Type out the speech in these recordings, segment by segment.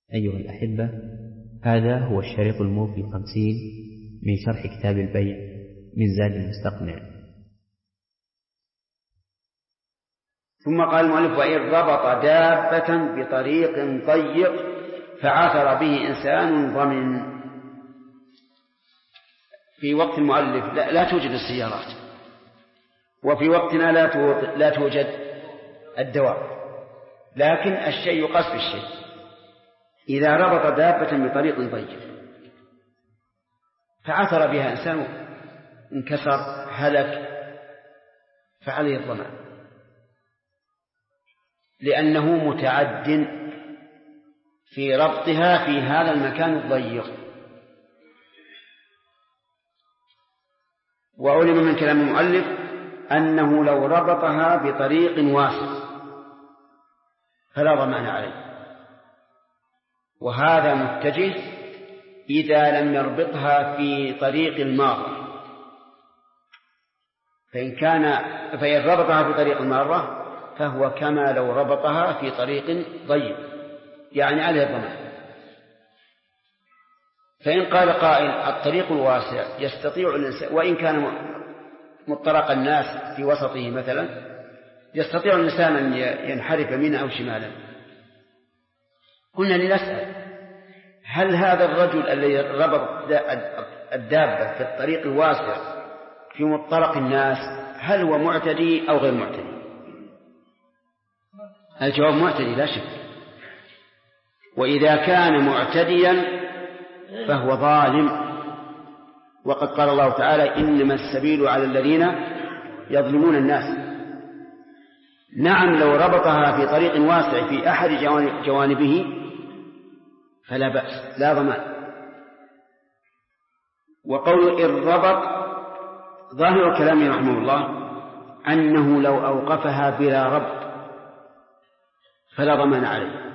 أيها الأحبة، هذا هو الشريط الموفي 50 من شرح كتاب البيع من زاد المستقنع. ثم قال المؤلف: وإن ربط دابة بطريق ضيق فعثر به إنسان ضمن. في وقت المؤلف لا توجد السيارات، وفي وقتنا لا توجد الدواب، لكن الشيء يقاس بالشيء. إذا ربط دابة بطريق ضيق فعثر بها إنسان، انكسر، هلك، فعليه الضمان، لأنه متعد في ربطها في هذا المكان الضيق. وعلم من كلام المؤلف أنه لو ربطها بطريق واسع فلا ضمان عليه، وهذا متجه إذا لم يربطها في طريق المارة. فإن ربطها في طريق المارة فهو كما لو ربطها في طريق ضيق، يعني عليه الضمان. فإن قال قائل: الطريق الواسع يستطيع الإنسان، وإن كان مطرق الناس في وسطه مثلا، يستطيع الإنسان أن ينحرف يمينا أو شمالا. قلنا لنسأل: هل هذا الرجل الذي ربط الدابة في الطريق الواسع في مطرق الناس هل هو معتدي أو غير معتدي؟ الجواب: معتدي لا شك. وإذا كان معتديا فهو ظالم، وقد قال الله تعالى: إنما السبيل على الذين يظلمون الناس. نعم، لو ربطها في طريق واسع في أحد جوانبه فلا بأس، لا ضمان. وقول إن ربط، ظاهر كلامه رحمه الله أنه لو أوقفها بلا ربط فلا ضمان عليه،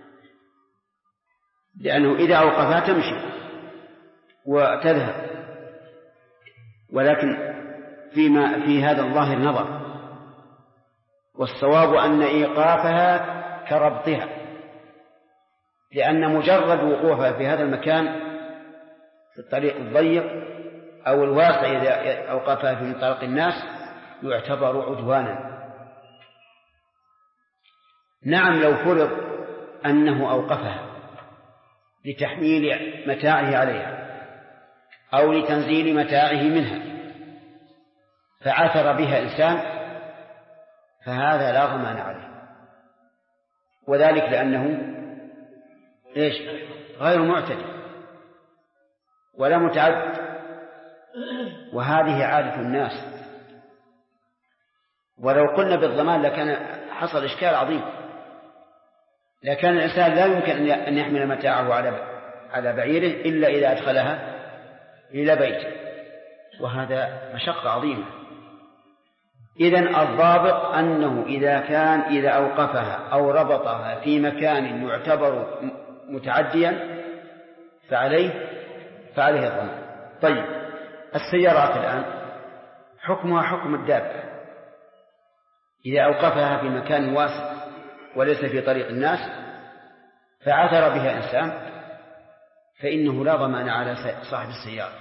لأنه إذا أوقفها تمشي وتذهب، ولكن في هذا الظاهر نظر، والصواب أن إيقافها كربطها، لأن مجرد وقوفها في هذا المكان في الطريق الضيق أو الواسع إذا أوقفها في طريق الناس يعتبر عدوانا. نعم، لو فرض أنه أوقفها لتحميل متاعه عليها أو لتنزيل متاعه منها فعثر بها إنسان فهذا لا ضمان عليه، وذلك لأنه غير معتدي ولا متعد، وهذه عادة الناس. ولو قلنا بالضمان لكان حصل إشكال عظيم، لكن الإنسان لا يمكن أن يحمل متاعه على بعيره إلا إذا أدخلها إلى بيته، وهذا مشقة عظيمة. إذن الضابط أنه إذا أوقفها أو ربطها في مكان يعتبر متعديا فعليه الضمان. طيب، السيارات الآن حكمها حكم الدابة. إذا أوقفها في مكان واسع وليس في طريق الناس فعثر بها إنسان فإنه لا ضمان على صاحب السيارة،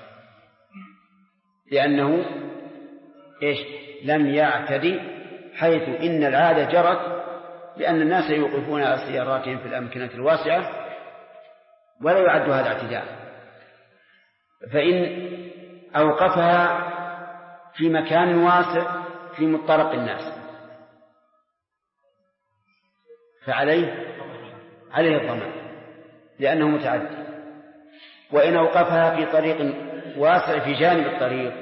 لأنه لم يعتدي، حيث إن العادة جرت لأن الناس يوقفون على سياراتهم في الأمكنة الواسعة ولا يعد هذا اعتداء. فإن أوقفها في مكان واسع في مطرق الناس فعليه الضمان لأنه متعدي. وإن أوقفها في طريق واسع في جانب الطريق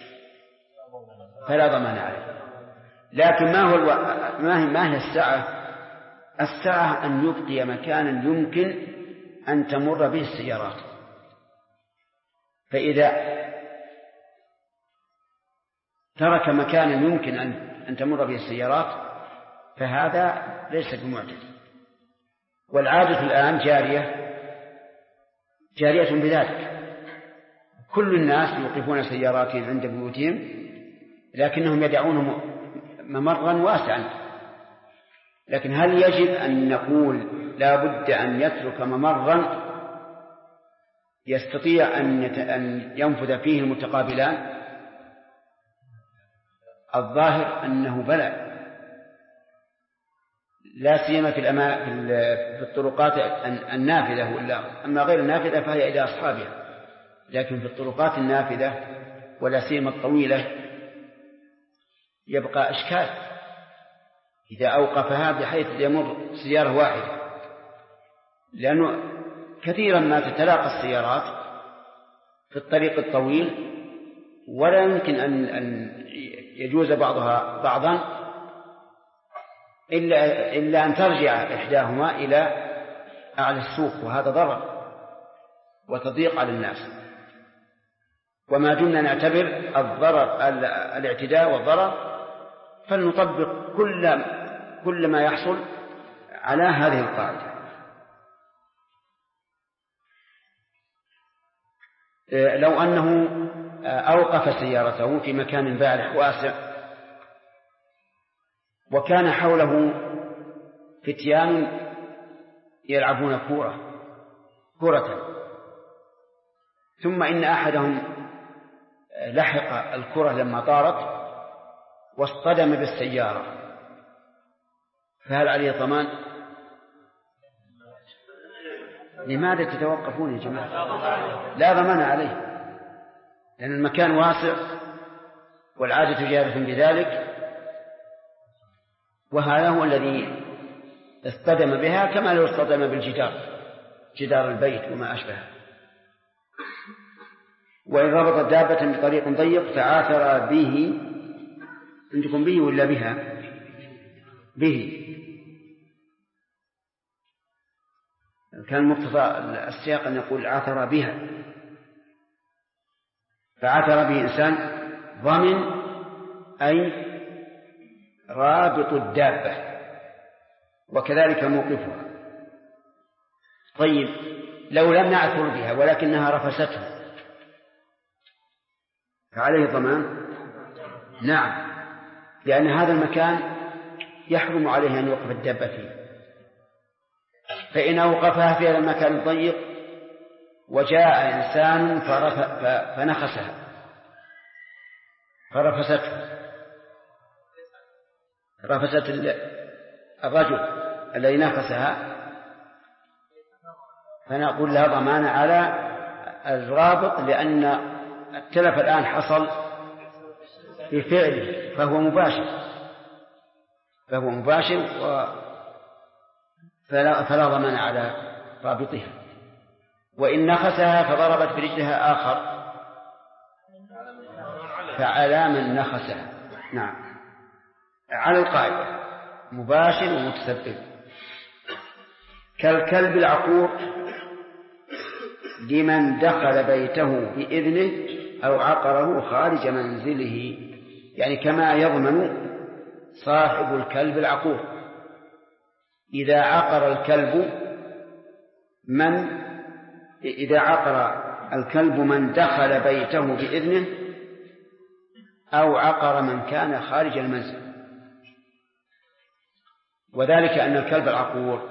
فلا ضمان عليه. لكن ما هي السعة؟ السعة أن يبقي مكانا يمكن أن تمر به السيارات، فإذا ترك مكانا يمكن أن تمر به السيارات فهذا ليس بمعتدي. والعادة الآن جارية بذلك، كل الناس يوقفون سياراتهم عند بيوتهم لكنهم يدعون ممرا واسعا لكن هل يجب أن نقول لا بد أن يترك ممرا يستطيع أن ينفذ فيه المتقابلان؟ الظاهر أنه بلى، لا سيما في الطرقات النافذة، أما غير النافذة فهي إلى أصحابها، لكن في الطرقات النافذة ولا سيما الطويلة يبقى إشكال إذا أوقفها بحيث يمر سيارة واحدة، لأنه كثيرا ما تتلاقى السيارات في الطريق الطويل ولا يمكن أن يجوز بعضها بعضا إلا أن ترجع إحداهما إلى أعلى السوق، وهذا ضرر وتضييق على الناس. وما دمنا نعتبر الضرر الاعتداء والضرر فلنطبق كل ما يحصل على هذه القاعدة. لو أنه أوقف سيارته في مكان بارح واسع وكان حوله فتيان يلعبون كرة، ثم إن أحدهم لحق الكرة لما طارت واصطدم بالسيارة، فهل عليه ضمان؟ لماذا تتوقفون يا جماعة؟ لا ضمان عليه، لأن المكان واسع والعادة جارة بذلك، وهذا هو الذي اصطدم بها كما لو اصطدم جدار البيت وما أشبهه. وإن ربط دابة بطريق ضيق فعاثر به، عندكم به ولا بها؟ به. كان مقتضى السياق أن يقول عاثر بها، فعاثر به إنسان ضمن أي رابط الدابة وكذلك موقفها. طيب لو لم نعثر بها ولكنها رفسته فعليه ضمان؟ نعم، لأن هذا المكان يحرم عليه أن يوقف الدابة فيه، فإن أوقفها في هذا المكان الضيق وجاء إنسان فنخسها فرفسته، رفست الرجل الذي نخسها، فنقول لها ضمان على الرابط، لأن التلف الآن حصل في فعله فهو مباشر فلا ضمان على رابطها. وإن نخسها فضربت برجلها آخر فعلى من نخسها. نعم، على القاعدة مباشر ومتسبب. كالكلب العقور لمن دخل بيته بإذنه أو عقره خارج منزله، يعني كما يضمن صاحب الكلب العقور إذا عقر الكلب من دخل بيته بإذنه أو عقر من كان خارج المنزل. وذلك أن الكلب العقور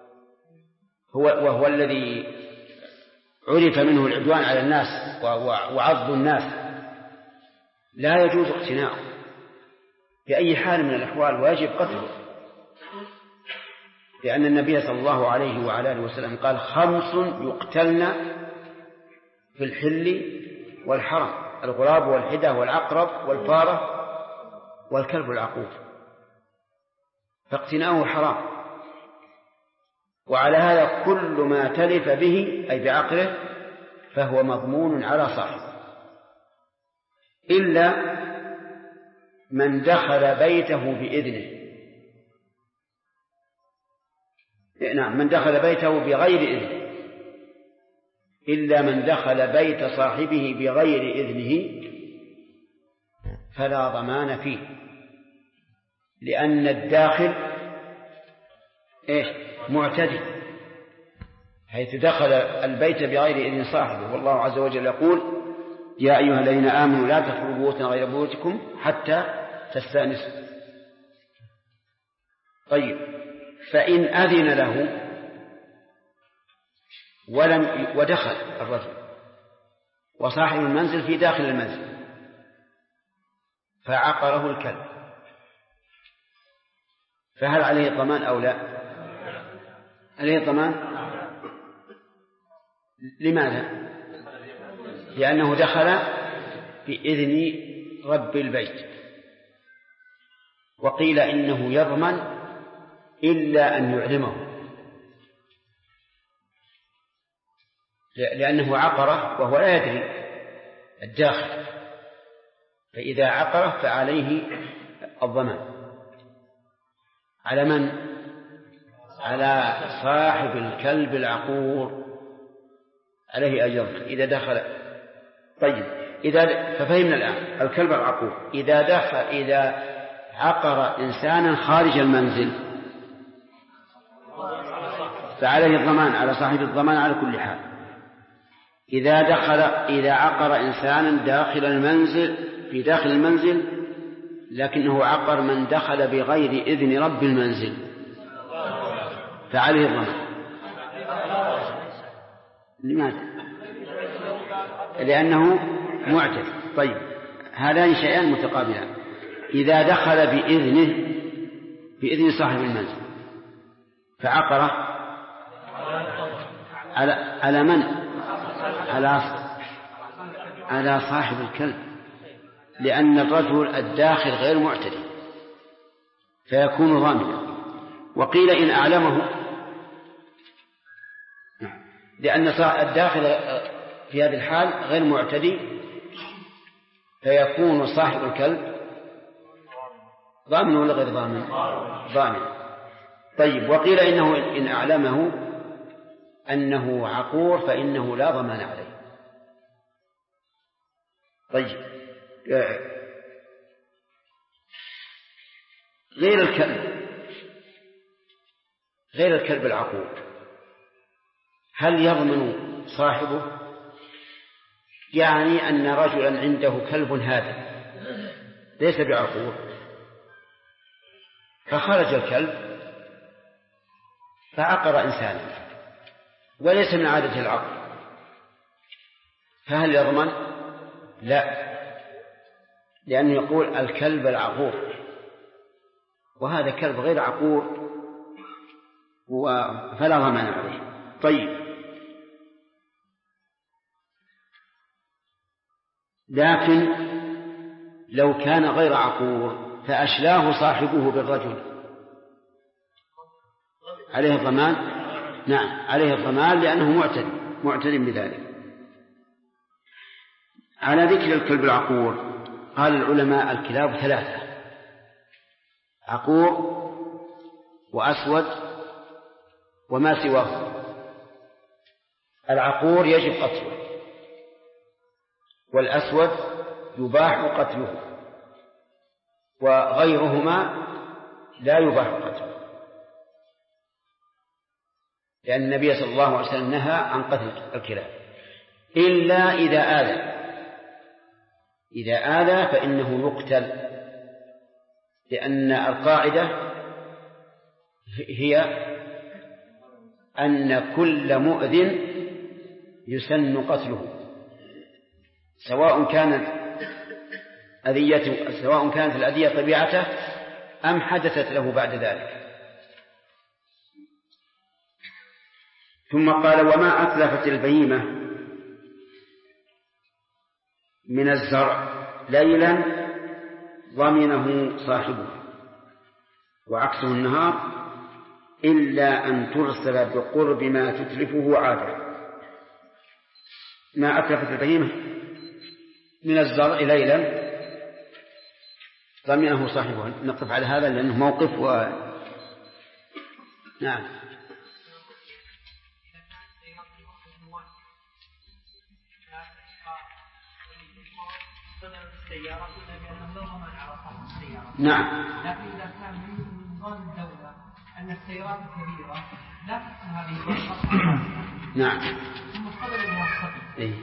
وهو الذي عرف منه العدوان على الناس وعض الناس لا يجوز اقتناؤه بأي حال من الأحوال، ويجب قتله، لأن النبي صلى الله عليه وعلى آله وسلم قال 5 يقتلن في الحل والحرم: الغراب والحدة والعقرب والفارة والكلب العقور، فاقتناؤه حرام. وعلى هذا كل ما تلف به أي بعقله فهو مضمون على صاحبه، إلا من دخل بيته بإذنه. نعم، من دخل بيته بغير إذنه، إلا من دخل بيت صاحبه بغير إذنه فلا ضمان فيه، لأن الداخل معتدي حيث دخل البيت بغير إذن صاحبه. والله عز وجل يقول: يا أيها الذين آمنوا لا تدخلوا بيوتا غير بيوتكم حتى تستأنسوا. طيب، فإن أذن له ودخل الرجل وصاحب المنزل في داخل المنزل فعقره الكلب، فهل عليه ضمان أو لا؟ عليه ضمان. لماذا؟ لأنه دخل بإذن رب البيت، وقيل إنه يضمن إلا أن يعلمه، لأنه عقره وهو لا يدري الداخل، فإذا عقره فعليه الضمان. على من؟ على صاحب الكلب العقور، عليه أن يضمن إذا دخل. طيب، ففهمنا الآن الكلب العقور إذا عقر إنسانا خارج المنزل فعليه الضمان، على صاحب الضمان على كل حال. إذا عقر إنسانا في داخل المنزل لكنه عقر من دخل بغير إذن رب المنزل فعليه الضمان. لماذا؟ لأنه معتد. طيب، هذان شيئان متقابلان. إذا دخل بإذن صاحب المنزل فعقره على من؟ على صاحب الكلب، لأن الرجل الداخل غير معتدي فيكون ضامنا. وقيل إن أعلمه، لأن الداخل في هذه الحال غير معتدي فيكون صاحب الكلب ضامن ولا غير ضامن؟ ضامن. طيب، وقيل إنه إن أعلمه أنه عقور فإنه لا ضمان عليه. طيب، غير الكلب العقور هل يضمن صاحبه؟ يعني أن رجلا عنده كلب هادئ ليس بعقور فخرج الكلب فعقر إنسانا وليس من عادة العقر، فهل يضمن؟ لا، لأنه يقول الكلب العقور، وهذا كلب غير عقور فلا ضمان عليه. طيب، لكن لو كان غير عقور فأشلاه صاحبه بالرجل عليه الضمان؟ نعم، عليه الضمان لأنه معتد بذلك. على ذكر الكلب العقور قال العلماء الكلاب 3: عقور وأسود وما سواه. العقور يجب قتله، والأسود يباح قتله، وغيرهما لا يباح قتله، لأن النبي صلى الله عليه وسلم نهى عن قتل الكلاب إلا إذا آذى فإنه يقتل، لأن القاعدة هي أن كل مؤذن يسن قتله، سواء كانت الأذية طبيعته أم حدثت له بعد ذلك. ثم قال: وما أتلفت البهيمة من الزرع ليلا ضمنه صاحبه، وعكسه النهار، إلا أن ترسل بقرب ما تتلفه عادة. ما أتلفت البهيمة من الزرع ليلا ضمنه صاحبه. نقف على هذا لأنه موقف نعم. نعم. لكن إذا كان من نظام الدولة أن السيارات الكبيرة لا تكون هذه نعم. ثم قبل المواصفات.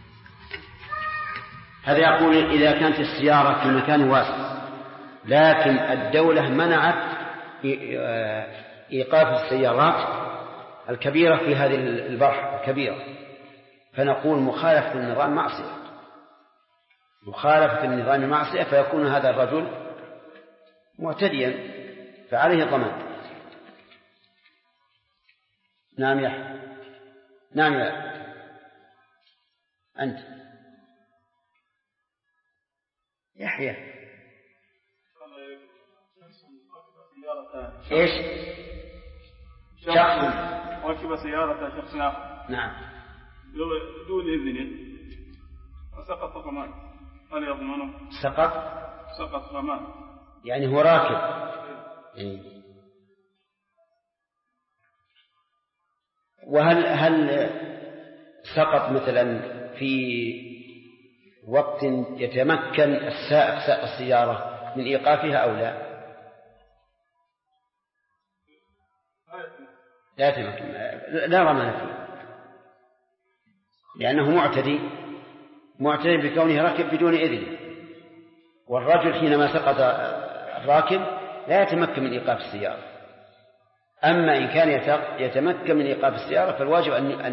هذا يقول إذا كانت السيارة في مكان واسع لكن الدولة منعت إيقاف السيارات الكبيرة في هذه البرحة الكبيرة، فنقول مخالفة النظام معصية، مخالفة النظام معصية، فيكون هذا الرجل معتديا فعليه ضمان. نعم يحيى. نعم يا أنت يحيى. إيش؟ شخص ركب سيارة شخص آخر. نعم. دون إذنه وسقط فمات، هل يضمنه؟ سقط فمات، يعني هو راكب. وهل سقط مثلا في وقت يتمكن السائق سائق السيارة من إيقافها أو لا؟ لا يتمكن، لا ضمان فيه، لأنه معتدي بكونه راكب بدون إذن. والرجل حينما سقط الراكب لا يتمكن من إيقاف السيارة. أما إن كان يتمكن من إيقاف السيارة فالواجب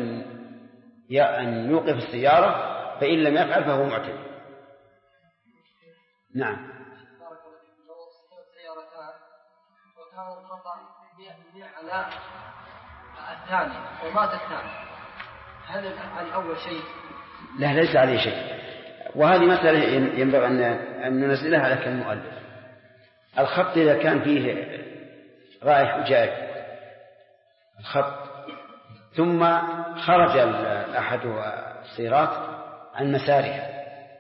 أن يوقف السيارة، فإن لم يفعل فهو معتدي. نعم. وكان الخطأ 100% على الثاني ومات الثاني، هل الأول شيء؟ لا، ليس عليه شيء. وهذه مسألة ينبغي أن ننزلها على كل مؤلف. الخط إذا كان فيه رايح وجاي الخط ثم خرج أحد السيارات عن مسارها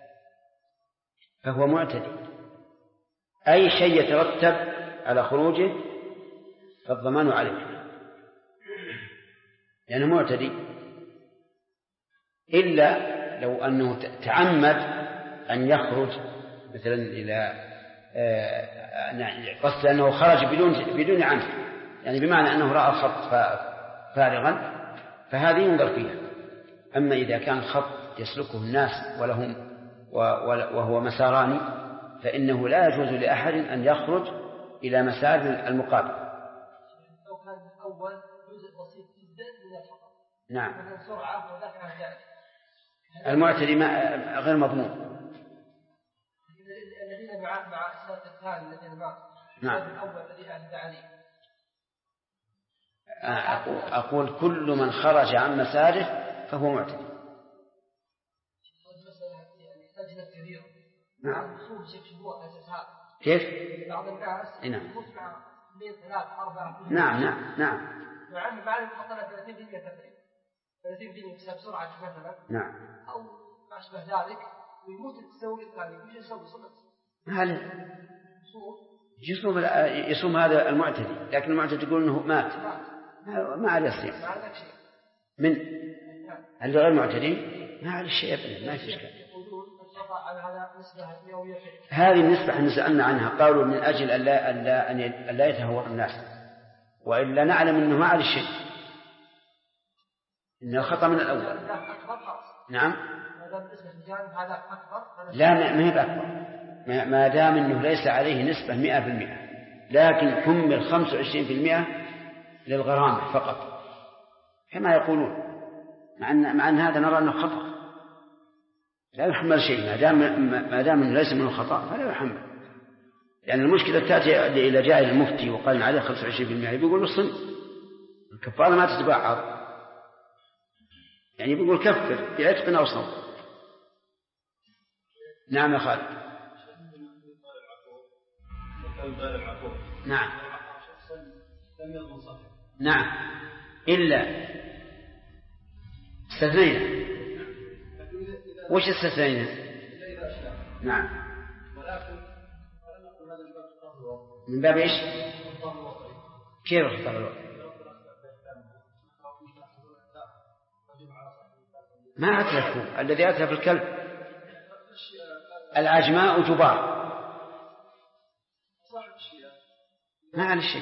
فهو معتدي. أي شيء يترتب على خروجه فالضمان عليه لأنه معتدي، إلا لو أنه تعمد أن يخرج مثلا إلى قصد أنه خرج بدون عمد، يعني بمعنى أنه رأى الخط فارغا، فهذه ينظر فيها. أما إذا كان خط يسلكه الناس وهو مساران فإنه لا يجوز لأحد أن يخرج إلى مسار المقابل. لو كان الأول جزء بسيط جدا من الخطأ. نعم. مثلا سرعة وذاك عن ذلك. المعتدي غير مضمون. الذين مع السنة الثاني الذين ماتوا. نعم. الأول الذي أهدى عليه. أقول كل من خرج عن مساره فهو معتدي. لجنة كبيرة. نعم. كيف؟ كيف؟ بعض الناس. نعم. يموت مع 2 3 4. نعم. مع المخاطرة 30% تقريبا. 30% بسبب سرعة مثلا. نعم. أو ما أشبه ذلك ويموت التسوي الثاني، وش يسوي صدق؟ هل يصوم هذا المعتدي، لكن المعتدي يقول أنه مات ما عليه الصيام. من اللي غير معتدي ما عليه شيء أبدا، ما في إشكال. هذه النسبة احنا سألنا عنها، قالوا من أجل أن لا يتهور الناس، وإلا نعلم أنه ما عليه شيء، إن الخطأ من الأول. نعم. لا ما هي بأكبر، ما دام أنه ليس عليه نسبة 100%، لكن كمل 25% للغرامة فقط كما يقولون، مع أن هذا نرى أنه خطأ لا يحمل شيء، ما دام أنه ليس منه خطأ فلا يحمل. يعني المشكلة تأتي إلى جاء المفتي وقال عليه 25%، بيقول له صن الكفارة ما تتبعض، يعني بيقول كفر بعتق أو صوم. نعم يا خالد. نعم. نعم إلا استثنينا. وش استثنينا؟ نعم. من باب إيش؟ كيف اختار الوقت؟ ما أتلفه الذي أتلف الكلب العجماء جبار ما على شيء.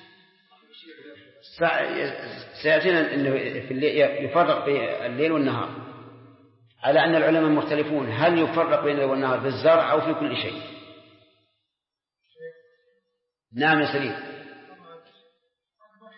سيأتينا أنه يفرق بين الليل والنهار، على أن العلماء مختلفون هل يفرق بين الليل والنهار في الزرع أو في كل شيء. نعم يا سليم.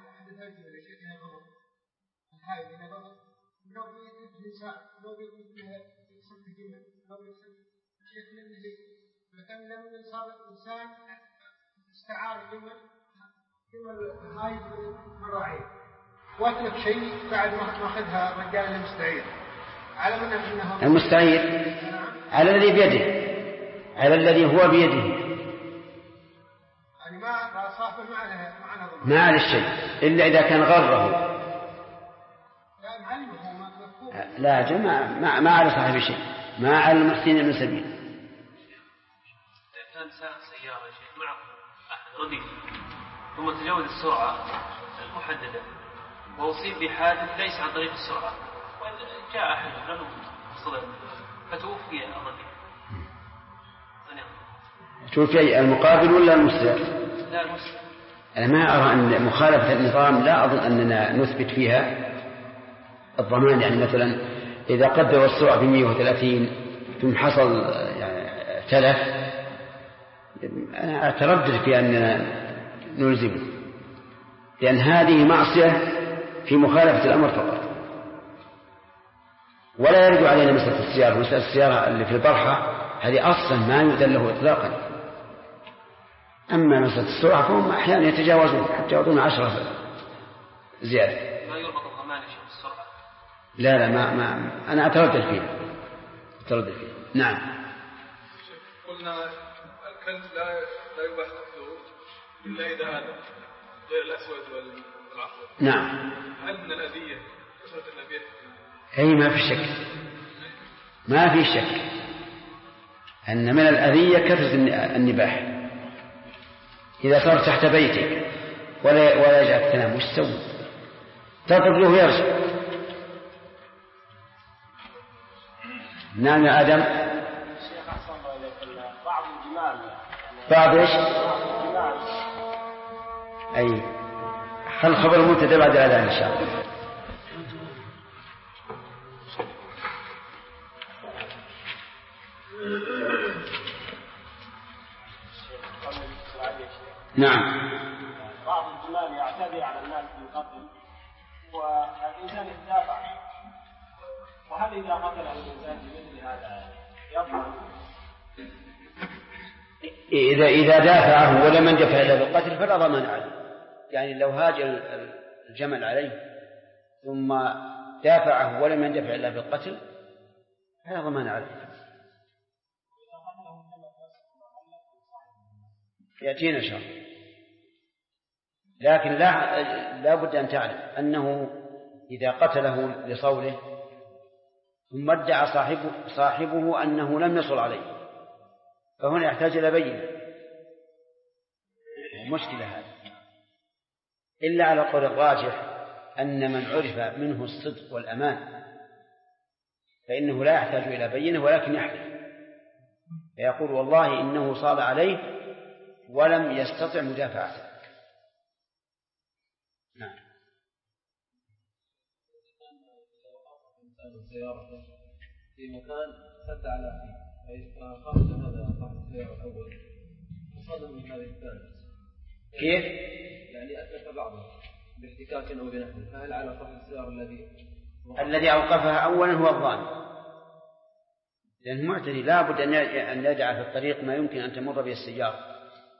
حدث هذه الشيء هي غلط الحائل هنا غلط لو يجد الإنسان لو يجد يقسم الجمل لو يقسم الشيخ للنهي فكان لم يصاب الإنسان استعار جمل هاي مراعي واتلف شيء بعد ما أخذها رجال المستعير على من أنه المستعير على الذي بيده على الذي هو بيده يعني ما صاحبه ما على الشيء إلا إذا كان غره لا جماعة ما على صاحب شيء ما على المحسنين من سبيل. إذا كان سائق سيارة شيء معه أحد رديف ثم تجاوز السرعة المحددة وأصيب بحادث ليس عن طريق السرعة وجاء أحد لم يصطدم فتوفي الرديف. توفي المقابل ولا المسرع؟ لا المسرع. أنا ما أرى أن مخالفة النظام لا أظن أننا نثبت فيها الضمان. يعني مثلا إذا قدر السرعة ب 130 ثم حصل تلف أنا أتردد في أننا نلزمه لأن هذه معصية في مخالفة الأمر فقط ولا يرد علينا مسألة السيارة. مسألة السيارة اللي في البرحة هذه أصلا ما يؤذن له إطلاقا. أما مسألة السرعة فهم أحيانا يتجاوزون حتى يعطون 10 زيادة. ما يربط الضمان شيء بالسرعة. لا ما أنا أتردد فيه. نعم. قلنا الكلب لا يباح قتله إلا إذا هذا غير الأسود والأحمر. نعم. هل من الأذية كثرة النبيذ؟ أي ما في شك أن من الأذية كثرة النباح. إذا صار تحت بيتك ولا يجعلك تنام وش تسوي؟ تضرب له ويرجع. نعم يا آدم. بعض إيش؟ أي خل خبر المبتدأ بعد الأذان إن شاء الله. نعم. بعض الجمال يعتدي على الناس بالقتل والإنسان يتدافع وهل إذا قتله الإنسان بمثل هذا يطعن؟ إذا دافعه ولم يندفع إلا بالقتل فلا ضمان عليه. يعني لو هاج الجمل عليه ثم دافعه ولم يندفع إلا بالقتل فلا ضمان عليه. يأتينا إن شاء الله. لكن لا بد أن تعلم أنه إذا قتله لصوله ثم ادعى صاحبه أنه لم يصل عليه فهنا يحتاج إلى بينة. مشكلة هذه إلا على قول الراجح أن من عرف منه الصدق والأمان فإنه لا يحتاج إلى بينة ولكن يحلف فيقول والله إنه صال عليه ولم يستطع مدافعته. نعم. في مكان سد على فيه فخرج هذا صاحب السيارة الأول وصدم من هذه الثانية. كيف؟ يعني أتلف بعضه باحتكاك أو بنحو فهل على صاحب السيارة الذي أوقفها أولا هو الظالم لأنه معتدي لا بد أن يجعل في الطريق ما يمكن أن تمر به السيارة.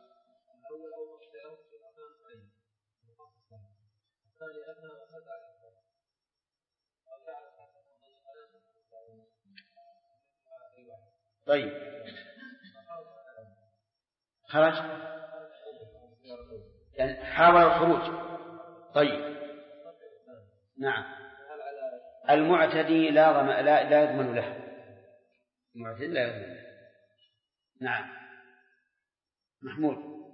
طيب خرج يعني حاول الخروج. طيب نعم. المعتدي لا يضمن له. المعتدي لا يضمن له. نعم. محمود.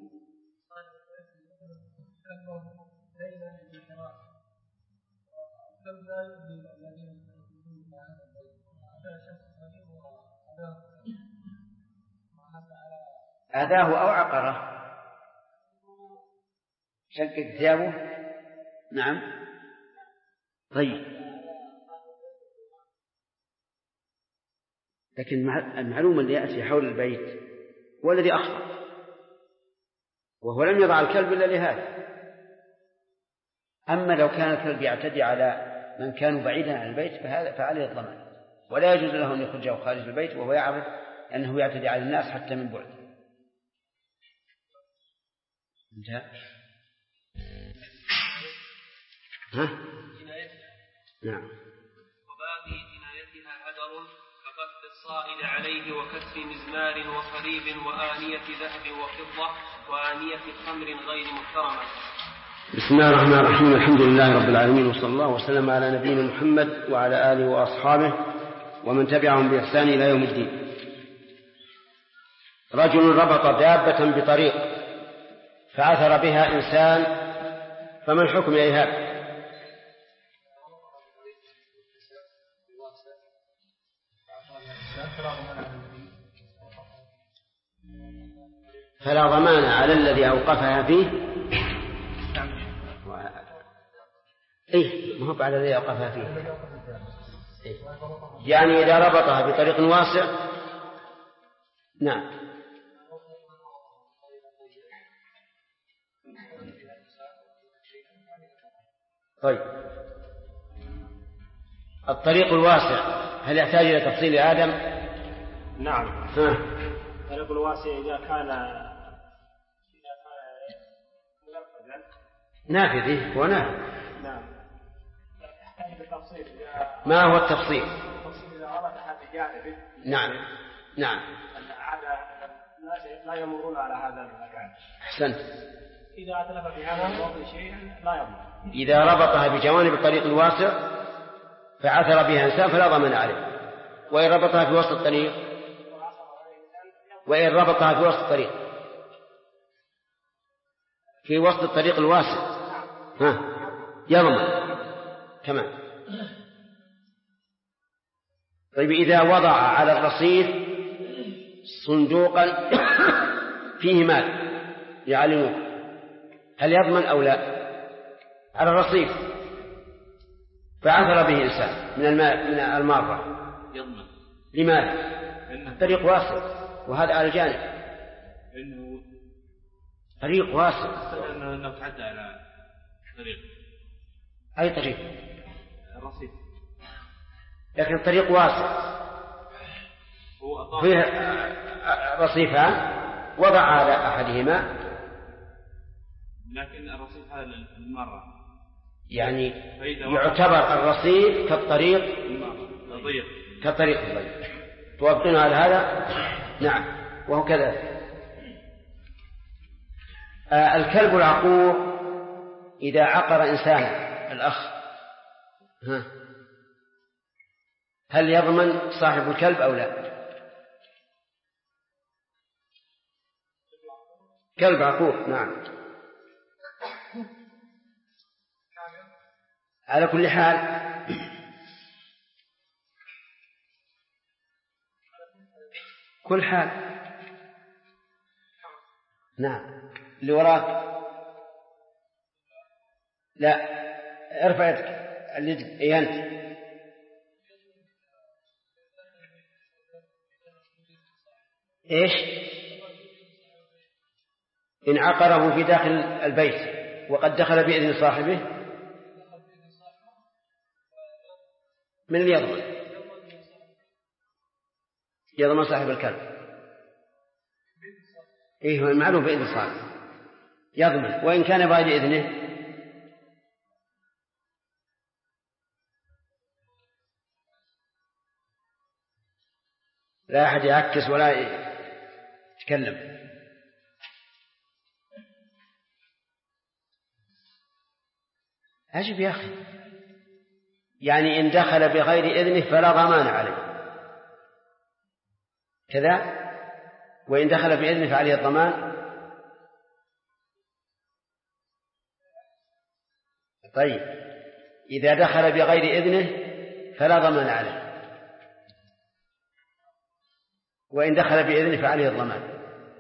أذاه أو عقره شقق ثيابه. نعم. طيب لكن المعلومة اللي يأتي حول البيت هو الذي أخطأ وهو لم يضع الكلب إلا لهذا أما لو كان الكلب يعتدي على من كانوا بعيدا عن البيت فعليه الضمان، ولا يجوز له أن يخرجه خارج البيت وهو يعرف أنه يعتدي على الناس حتى من بعد. انتهى. ها؟ نعم. وباقي جنايتها هدر كقتل الصائل عليه وكسر مزمار وصليب وآنية ذهب وفضة وآنية خمر غير محترمة. بسم الله الرحمن الرحيم. الحمد لله رب العالمين، وصلى الله وسلم على نبينا محمد وعلى آله وأصحابه ومن تبعهم بإحسان إلى يوم الدين. رجل ربط دابة بطريق فعثر بها إنسان، فمن حكم إيهاب؟ فلا ضمان على الذي أوقفها فيه. ما هو على الذي أوقفها فيه. يعني إذا ربطها بطريق واسع. نعم. طيب، الطريق الواسع هل يحتاج إلى تفصيل آدم؟ نعم. الطريق الواسع إذا كان نافذ هو نافذ. نعم. ما هو التفصيل؟ إذا أراد هذا جانبه. نعم. لا يمرون على هذا المكان. أحسنت. إذا أتلف بهذا الموضع شيئا لا يضمن. إذا ربطها بجوانب الطريق الواسع فعثر بها إنسان فلا ضمان عليه. وإن ربطها في وسط الطريق في وسط الطريق الواسع يضمن كمان. طيب، إذا وضع على الرصيف صندوقا فيه مال يعلموه هل يضمن أو لا؟ على الرصيف فعثر به إنسان من المارة يضمن. لماذا؟ الطريق واسع وهذا على الجانب. إنه طريق واسع. إنه تعدى على طريق. أي طريق؟ الرصيف. لكن الطريق واسع فيه رصيفان، وضع على أحدهما. لكن الرصيف هذا المرة يعني يعتبر الرصيف كالطريق الضيق. كالطريق الضيق. توافقون على هذا؟ نعم. وهو كذلك. الكلب العقور إذا عقر إنسان الأخ هل يضمن صاحب الكلب أو لا؟ كلب عقور. نعم. على كل حال كل حال. نعم. اللي وراك لا، ارفع يدك. اللي أنت إيش؟ إن عقره في داخل البيت وقد دخل بإذن صاحبه من اللي يضمن؟ يضمن صاحب الكلب. هو المعلوم بإذن صاحبه يضمن، وإن كان بغير إذنه لا أحد يعكس ولا يتكلم. عجب يا أخي. يعني إن دخل بغير إذنه فلا ضمان عليه كذا، وإن دخل بإذنه فعليه الضمان. طيب، إذا دخل بغير إذنه فلا ضمان عليه، وإن دخل بإذنه فعليه الضمان.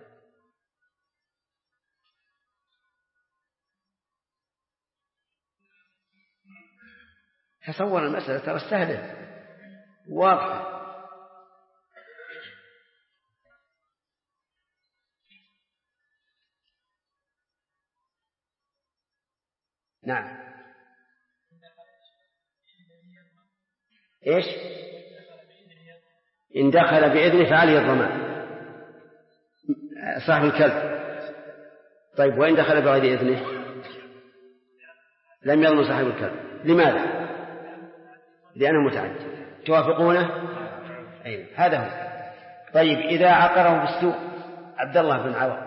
تصور المسألة ترى سهلة واضحة. نعم. إيش؟ إن دخل بإذنه فعليه الضمان صاحب الكلب. طيب وإن دخل بغير إذنه لم يضمن صاحب الكلب. لماذا؟ لأنه متعدي. توافقونه؟ أي هذا هو. طيب إذا عقره بالسوء عبد الله بن عوض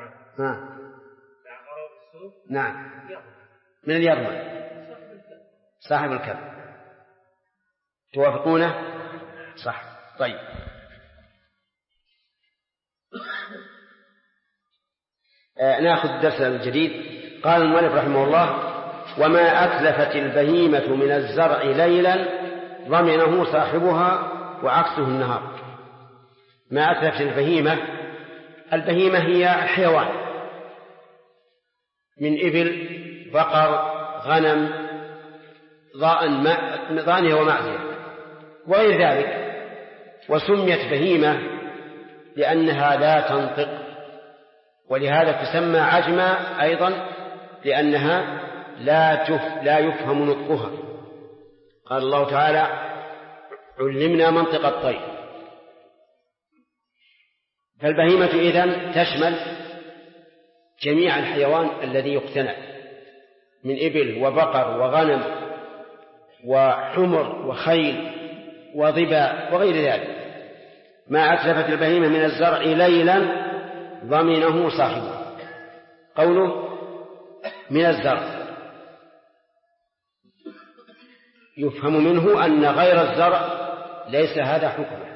نعم من اليرمى صاحب الكلب. توافقونه؟ صح. طيب نأخذ الدرس الجديد. قال المؤلف رحمه الله: وما أتلفت البهيمة من الزرع ليلا ضمنه صاحبها وعكسه النهار. ما أتلفت البهيمة هي الحيوان من إبل بقر غنم ضانية ومعزية وغير ذلك. وسميت بهيمة لأنها لا تنطق، ولهذا تسمى عجمة أيضا لأنها لا يفهم نطقها. قال الله تعالى: علمنا منطق الطير. فالبهيمة إذن تشمل جميع الحيوان الذي يقتنى من إبل وبقر وغنم وحمر وخيل وظباء وغير ذلك. ما أتلفت البهيمة من الزرع ليلا ضمنه صاحبه. قوله من الزرع يفهم منه أن غير الزرع ليس هذا حكمه.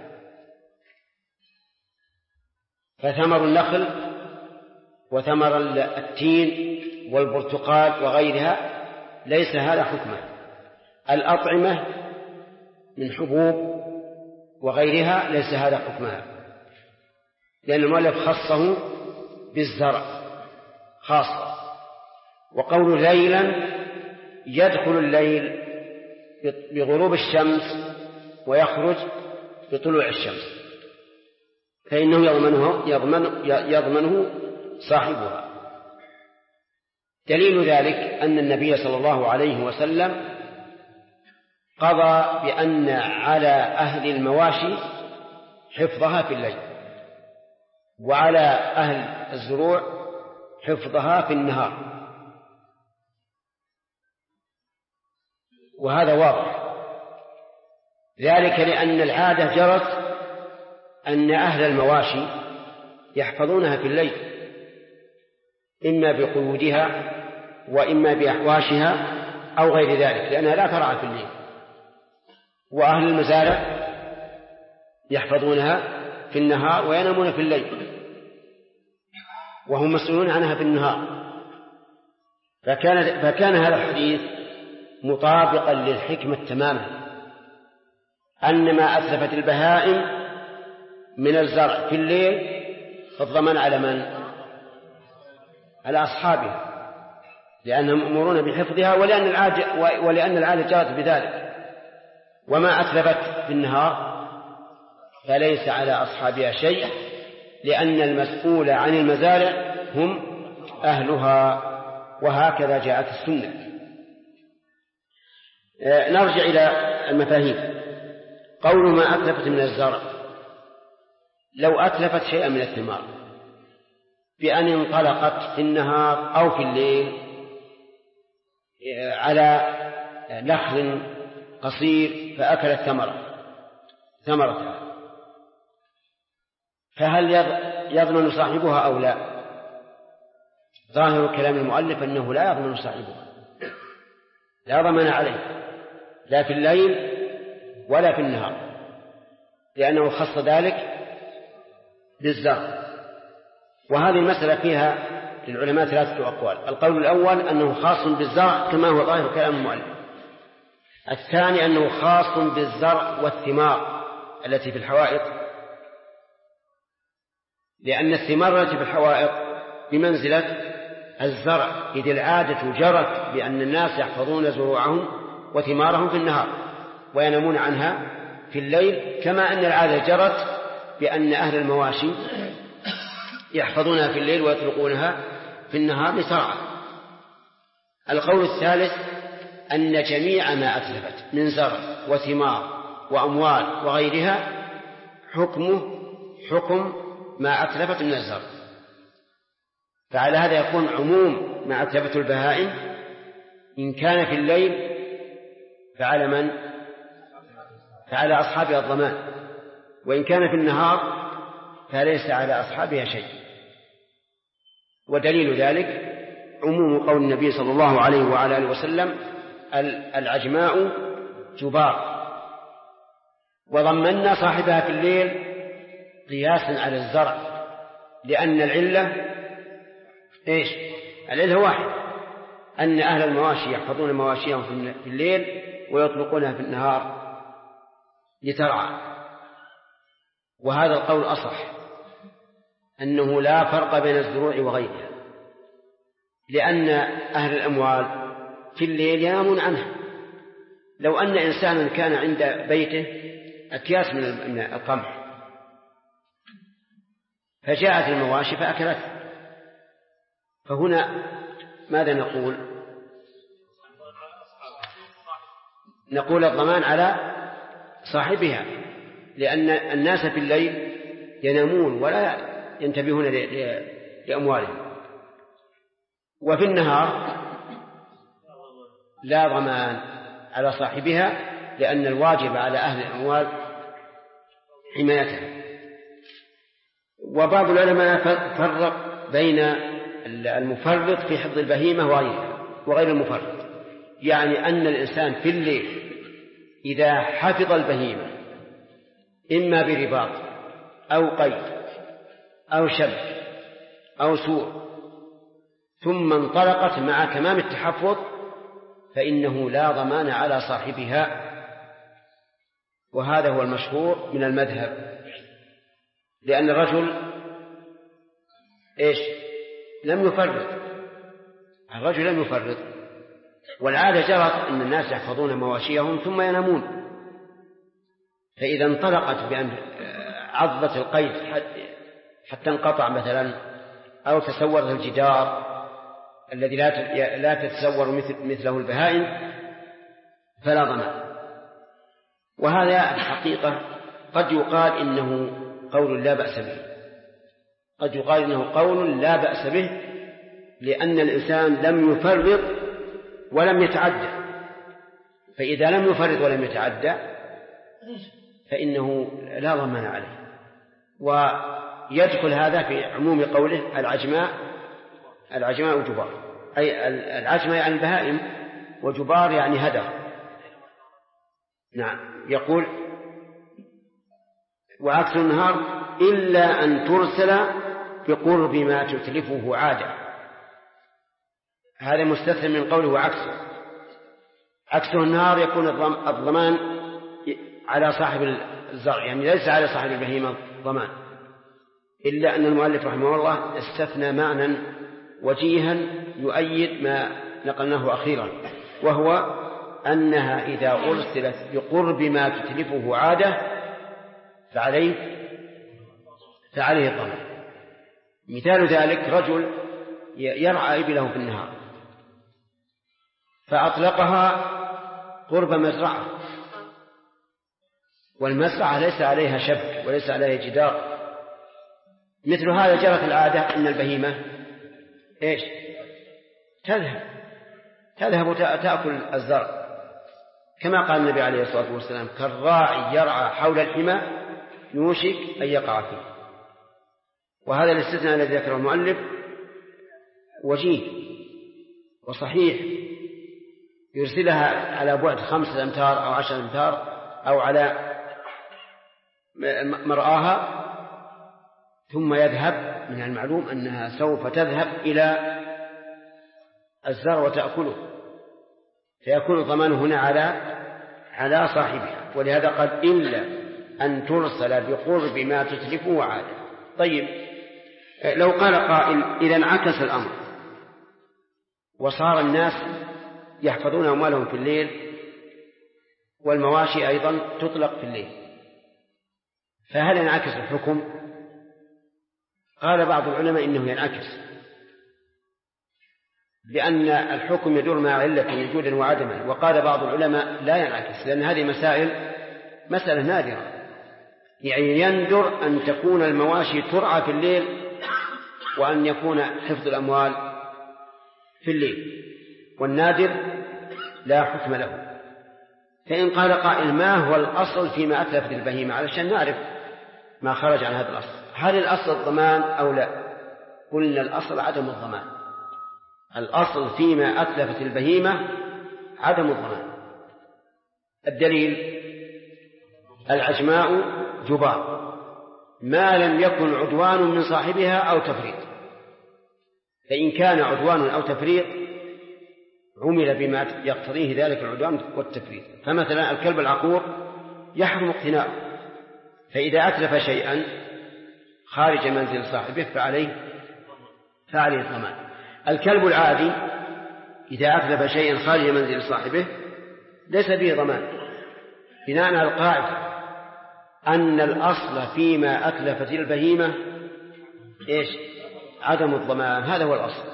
فثمر النخل وثمر التين والبرتقال وغيرها ليس هذا حكمه. الأطعمة من حبوب وغيرها ليس هذا حكمها، لأن المؤلف خصه بالزرع خاصة. وقول ليلا يدخل الليل بغروب الشمس ويخرج بطلوع الشمس، فإنه يضمنه صاحبها. دليل ذلك أن النبي صلى الله عليه وسلم قضى بأن على أهل المواشي حفظها في الليل، وعلى أهل الزروع حفظها في النهار، وهذا واضح. ذلك لأن العادة جرت أن أهل المواشي يحفظونها في الليل، إما بقيودها وإما بأحواشها أو غير ذلك، لأنها لا ترعى في الليل. وأهل المزارع يحفظونها في النهار وينامون في الليل، وهم مسؤولون عنها في النهار. فكان هذا الحديث مطابقا للحكمة تماما، أن ما أتلفت البهائم من الزرع في الليل فالضمان على من؟ على أصحابها، لأنهم مأمورون بحفظها ولأن العادة جرت بذلك. وما أتلفت في النهار فليس على أصحابها شيء، لأن المسؤول عن المزارع هم أهلها، وهكذا جاءت السنة. نرجع إلى المفاهيم. قول ما أتلفت من الزرع، لو أتلفت شيئا من الثمار بأن انطلقت في النهار أو في الليل على نخل قصير فأكلت ثمرتها، فهل يضمن صاحبها أو لا؟ ظاهر كلام المؤلف أنه لا يضمن صاحبها، لا ضمان عليه لا في الليل ولا في النهار، لأنه خص ذلك بالزرع. وهذه المسألة فيها للعلماء 3 أقوال. القول الأول أنه خاص بالزرع كما هو ظاهر كلام المؤلف. الثاني أنه خاص بالزرع والثمار التي في الحوائط، لأن الثمار التي في الحوائط بمنزلة الزرع، إذ العادة جرت بأن الناس يحفظون زروعهم وثمارهم في النهار وينامون عنها في الليل، كما أن العادة جرت بأن أهل المواشي يحفظونها في الليل ويطلقونها في النهار لترعى. القول الثالث أن جميع ما أتلفت من زرع وثمار وأموال وغيرها حكمه حكم ما أتلفت من الزرع. فعلى هذا يكون عموم ما أتلفت البهائم إن كان في الليل فعلى من؟ فعلى أصحابها الضمان، وإن كان في النهار فليس على أصحابها شيء. ودليل ذلك عموم قول النبي صلى الله عليه وعلى آله وسلم العجماء جبار، وضمنا صاحبها في الليل قياسا على الزرع، لأن العلة إيش؟ العلة واحد، أن أهل المواشي يحفظون مواشيهم في الليل ويطلقونها في النهار لترعى. وهذا القول أصح، أنه لا فرق بين الزروع وغيرها، لأن أهل الأموال في الليل ينامون عنها. لو أن إنسانا كان عند بيته أكياس من القمح فجاءت المواشي فأكلته، فهنا ماذا نقول؟ نقول الضمان على صاحبها، لأن الناس في الليل ينامون ولا ينتبهون لأموالهم، وفي النهار لا ضمان على صاحبها، لأن الواجب على أهل الأموال حمايتها. وبعض العلماء فرق بين المفرط في حفظ البهيمة وغير المفرط، يعني أن الإنسان في الليل إذا حفظ البهيمة إما برباط أو قيد أو شبك أو سور ثم انطلقت مع تمام التحفظ فإنه لا ضمان على صاحبها، وهذا هو المشهور من المذهب، لأن الرجل لم يفرط، الرجل لم يفرط، والعادة جرت أن الناس يحفظون مواشيهم ثم ينامون، فإذا انطلقت بأن عضت القيد حتى انقطع مثلا أو تسورت الجدار الذي لا تتسور مثله البهائم فلا ضمان. وهذا الحقيقة قد يقال إنه قول لا بأس به، قد يقال إنه قول لا بأس به، لأن الإنسان لم يفرط ولم يتعدى، فإذا لم يفرط ولم يتعدى فإنه لا ضمان عليه. ويدخل هذا في عموم قوله العجماء وجبار، أي العجماء يعني البهائم وجبار يعني هدر. نعم. يقول وعكس النهار إلا أن ترسل بقرب ما تتلفه عادة، هذا مستثنى من قوله وعكسه. عكسه النهار يكون الضمان على صاحب الزرع، يعني ليس على صاحب البهيمة ضمان، إلا أن المؤلف رحمه الله استثنى معنى وجيها يؤيد ما نقلناه أخيرا، وهو أنها إذا أرسلت بقرب ما تتلفه عادة فعليه الضمان. مثال ذلك رجل يرعى إبله في النهار فأطلقها قرب مزرعة، والمزرعة ليس عليها شبك وليس عليها جدار، مثل هذا جرت العادة أن البهيمة تذهب وتأكل الزرع، كما قال النبي عليه الصلاة والسلام كالراعي يرعى حول الحمى يوشك أن يقع فيه. وهذا الاستثناء الذي ذكره المؤلف وجيه وصحيح، يرسلها على بعد 5 أمتار أو 10 أمتار أو على مرآها ثم يذهب، من المعلوم أنها سوف تذهب إلى الزرع وتأكله، فيكون الضمان هنا على صاحبها. ولهذا قال إلا أن ترسل بقرب ما تتلفه عادة. طيب لو قال قائل إذا انعكس الأمر وصار الناس يحفظون أموالهم في الليل والمواشي أيضا تطلق في الليل، فهل ينعكس الحكم؟ قال بعض العلماء إنه ينعكس، لأن الحكم يدور مع علة وجودا وعدما. وقال بعض العلماء لا ينعكس، لأن هذه مسائل مسألة نادرة، يعني يندر أن تكون المواشي ترعى في الليل وأن يكون حفظ الأموال في الليل، والنادر لا حكم له. فإن قال قائل ما هو الأصل فيما أتلفت البهيمة علشان نعرف ما خرج عن هذا الأصل، هل الأصل الضمان أو لا؟ قلنا الأصل عدم الضمان، الأصل فيما أتلفت البهيمة عدم الضمان. الدليل العجماء جبار ما لم يكن عدوان من صاحبها أو تفريط، فإن كان عدوان أو تفريط عمل بما يقتضيه ذلك العدوان والتفريط. فمثلا الكلب العقور يحرم اقتناؤه، فإذا أتلف شيئا خارج منزل صاحبه فعليه الضمان. الكلب العادي إذا أتلف شيئا خارج منزل صاحبه ليس به ضمان، بناء على القاعدة أن الأصل فيما أتلفت البهيمة عدم الضمان، هذا هو الأصل.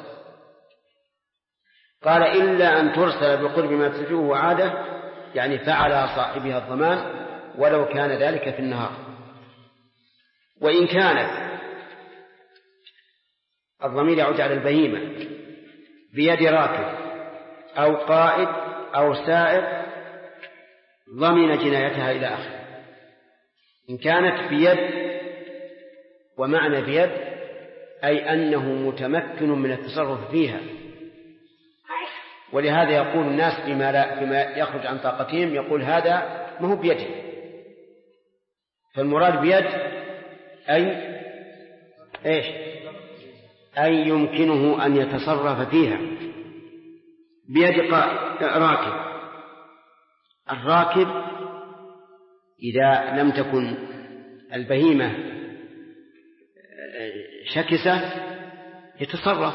قال إلا أن ترسل بقرب ما تلفه عادة، يعني فعل صاحبها الضمان ولو كان ذلك في النهار. وإن كانت الضمير يعود على البهيمة بيد راكب أو قائد أو سائق ضمن جنايتها إلى آخره. إن كانت بيد، ومعنى بيد أي أنه متمكن من التصرف فيها، ولهذا يقول الناس بما يخرج عن طاقتهم يقول هذا ما هو بيده. فالمراد بيد أي يمكنه أن يتصرف فيها بيد راكب. الراكب إذا لم تكن البهيمة شكسة يتصرف،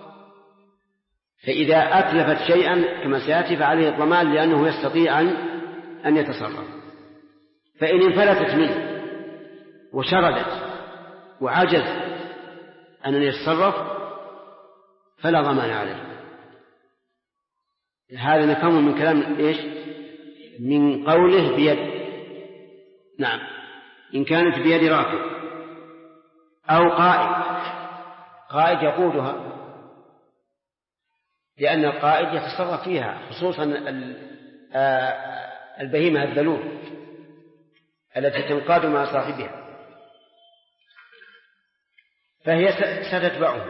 فإذا أتلفت شيئا كما سيأتي فعليه الضمان لأنه يستطيع أن يتصرف. فإن انفلتت منه وشردت وعجز أن يتصرف فلا ضمان عليه. هذا نفهم من كلام من قوله بيد. نعم، إن كانت بيد راكب أو قائد يقودها، لأن القائد يتصرف فيها، خصوصا البهيمة الذلول التي تنقاد مع صاحبها، فهي ستتبعه.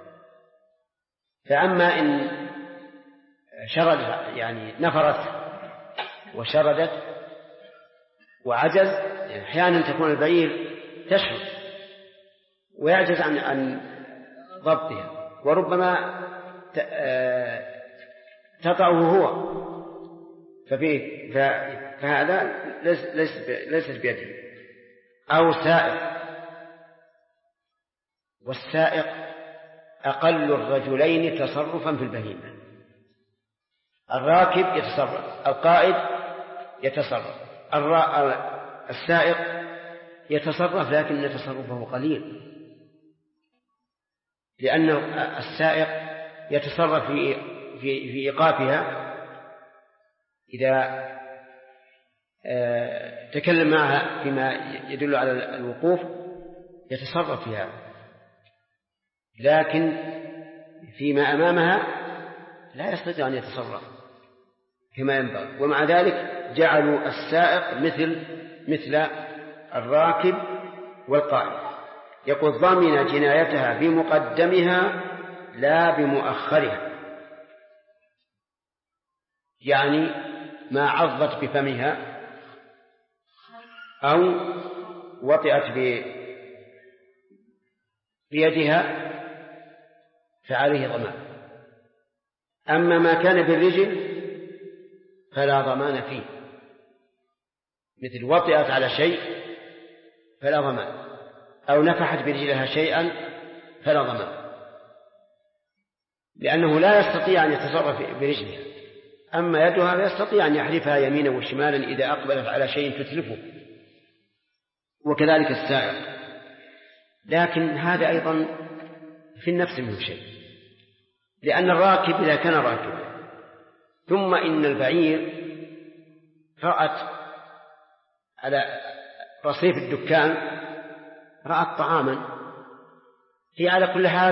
فأما إن شرد يعني نفرت وشردت وعجز، يعني أحيانا تكون البعير تشرد ويعجز عن ضبطها، وربما تطعه هو، فهذا ليس بيده. أو سائق، والسائق أقل الرجلين تصرفا في البهيمة. الراكب يتصرف، القائد يتصرف، السائق يتصرف لكن تصرفه قليل، لأن السائق يتصرف في إيقافها إذا تكلم معها فيما يدل على الوقوف يتصرف فيها، لكن فيما أمامها لا يستطيع أن يتصرف كما ينبغي. ومع ذلك جعلوا السائق مثل الراكب والقائد. يقول ضمن جنايتها بمقدمها لا بمؤخرها، يعني ما عضت بفمها أو وطئت بيدها فعليه ضمان. أما ما كان بالرجل فلا ضمان فيه، مثل وطئت على شيء فلا ضمان، أو نفحت برجلها شيئا فلا ضمان، لأنه لا يستطيع أن يتصرف برجلها. أما يدها فيستطيع أن يحرفها يمينا وشمالا إذا أقبلت على شيء تتلفه، وكذلك السائق. لكن هذا أيضا في النفس منه شيء، لأن الراكب إذا كان راكبا ثم إن البعير رأت على رصيف الدكان رأت طعاما، هي على كل حال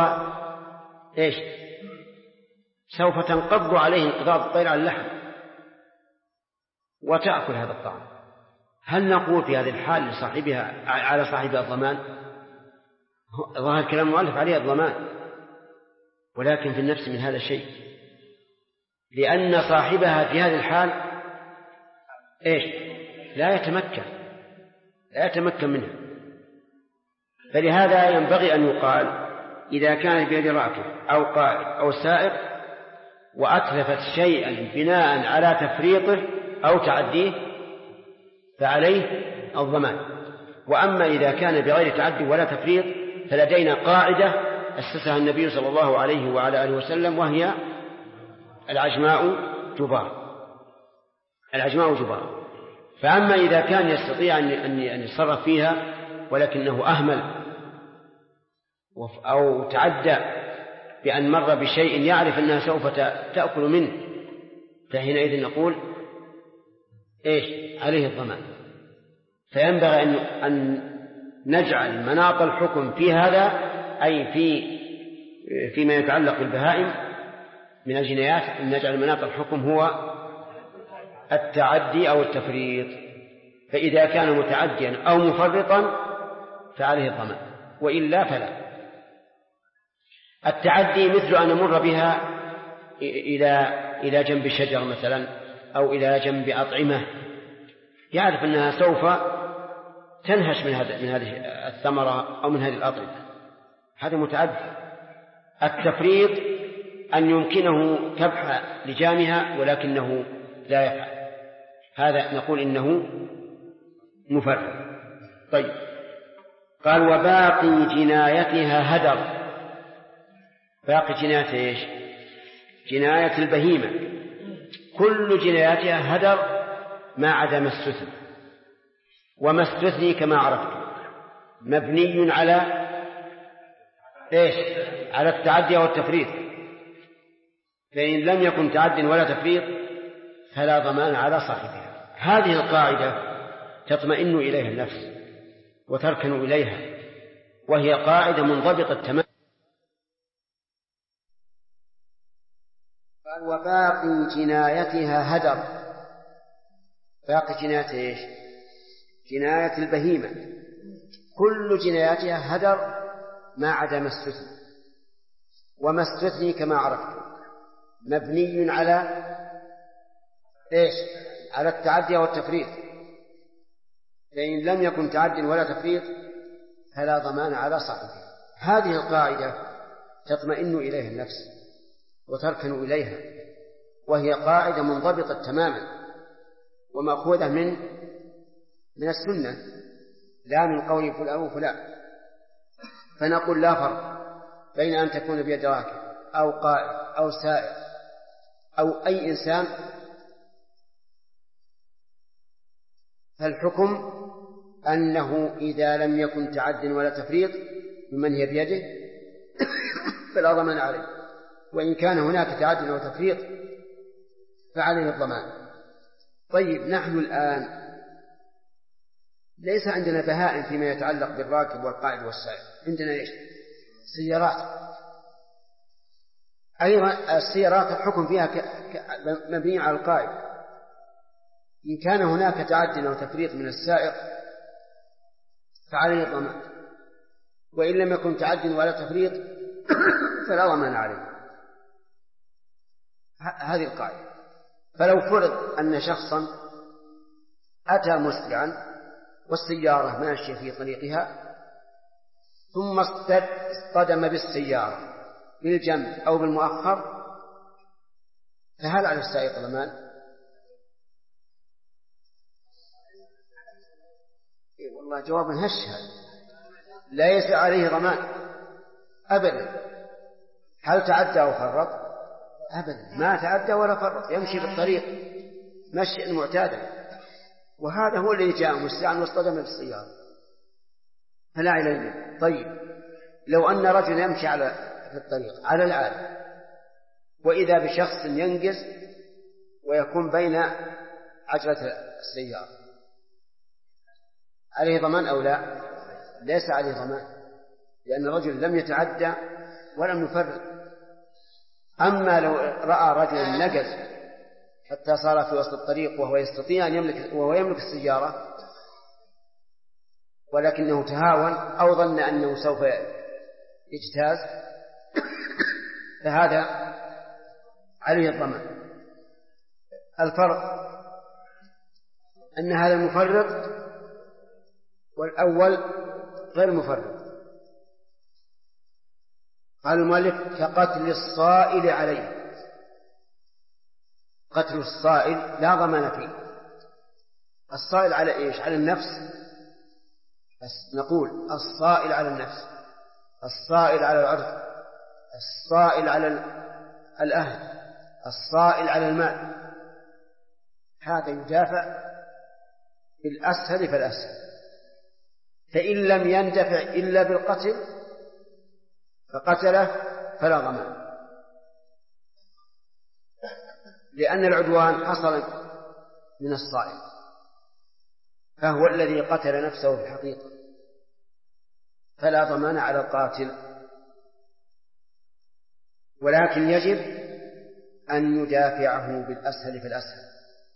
سوف تنقض عليه انقضاض الطير على اللحم وتأكل هذا الطعام. هل نقول في هذه الحال على صاحبها الضمان؟ ظاهر كلام المؤلف عليه الضمان، ولكن في النفس من هذا الشيء، لأن صاحبها في هذه الحال لا يتمكن منها. فلهذا ينبغي أن يقال إذا كان بيد راكب أو قائد أو سائق وأتلفت شيئا بناء على تفريطه أو تعديه فعليه الضمان. وأما إذا كان بغير تعدي ولا تفريط فلدينا قاعدة أسسها النبي صلى الله عليه وعلى آله وسلم، وهي العجماء جبار. فأما إذا كان يستطيع أن يتصرف فيها ولكنه أهمل أو تعدى بأن مر بشيء يعرف أنها سوف تأكل منه، فحينئذ نقول عليه الضمان. فينبغي أن نجعل مناط الحكم في هذا، أي فيما يتعلق بالبهائم من الجنايات، أن نجعل مناط الحكم هو التعدي أو التفريط. فإذا كان متعديا أو مفرطا فعليه الضمان، وإلا فلا. التعدي مثل أن نمر بها إلى جنب شجر مثلا أو إلى جنب أطعمة، يعرف أنها سوف تنهش من هذه الثمرة أو من هذه الأطعمة، هذا متعدي. التفريط أن يمكنه كبح لجامها ولكنه لا يفعل، هذا نقول إنه مفرط. طيب، قال وباقي جنايتها هدر. باقي جناية جناية البهيمة كل جناياتها هدر ما عدا ما استثنى، وما استثني كما عرفت مبني على على التعدي والتفريط، فإن لم يكن تعد ولا تفريط فلا ضمان على صاحبها. هذه القاعدة تطمئن إليها النفس وتركن إليها، وهي قاعدة منضبطة تماما. قال وباقي جنايتها هدر. باقي جناية جناية البهيمة كل جناياتها هدر ما عدا ما استثنى، وما استثني كما عرفت مبني على على التعدي والتفريط، فإن لم يكن تعد ولا تفريط فلا ضمان على صاحبها. هذه القاعدة تطمئن إليها النفس وتركن إليها، وهي قاعدة منضبطة تماما ومأخوذة من السنة لا من قول فلان وفلان. فنقول لا فرق بين أن تكون بيد راكب أو قائد أو سائق أو أي إنسان، فالحكم أنه إذا لم يكن تعد ولا تفريط ممن هي بيده فلا ضمان عليه، وإن كان هناك تعد أو تفريط فعليه الضمان. طيب، نحن الآن ليس عندنا بهائم فيما يتعلق بالراكب والقائد والسائق، عندنا سيارات. أيضا السيارات الحكم فيها مبني على القائد، إن كان هناك تعد أو تفريط من السائق فعليه الضمان، وإن لم يكن تعد ولا تفريط فلا ضمان عليه. هذه القاعدة. فلو فرض أن شخصا أتى مسرعا والسيارة ماشية في طريقها ثم اصطدم بالسيارة بالجنب أو بالمؤخر، فهل على السائق ضمان؟ والله جواب هش، ليس عليه ضمان أبدا. هل تعدى أو فرط؟ أبدا، ما تعدى ولا فرط، يمشي بالطريق مشيا معتادا، وهذا هو الذي جاء مسرعا واصطدم بالسيارة فلا عليه منه. طيب، لو أن رجل يمشي في الطريق على العادة وإذا بشخص ينقز ويكون بين عجلة السيارة عليه ضمان أو لا؟ ليس عليه ضمان، لأن الرجل لم يتعدى ولم يفرط. أما لو رأى رجل نقز حتى صار في وسط الطريق وهو يستطيع أن يملك السيارة ولكنه تهاون أو ظن أنه سوف يجتاز، فهذا عليه الضمان. الفرق أن هذا المفرط والأول غير مفرط. قال المؤلف كقتل الصائل عليه. قتل الصائل لا ضمان فيه. الصائل على إيش؟ على النفس. نقول الصائل على النفس، الصائل على العرض، الصائل على الأهل، الصائل على المال، هذا يدافع بالأسهل فالأسهل. فإن لم يندفع إلا بالقتل فقتله فلا ضمان، لأن العدوان حصل من الصائل، فهو الذي قتل نفسه في الحقيقة، فلا ضمان على القاتل. ولكن يجب أن يدافعه بالأسهل فالأسهل.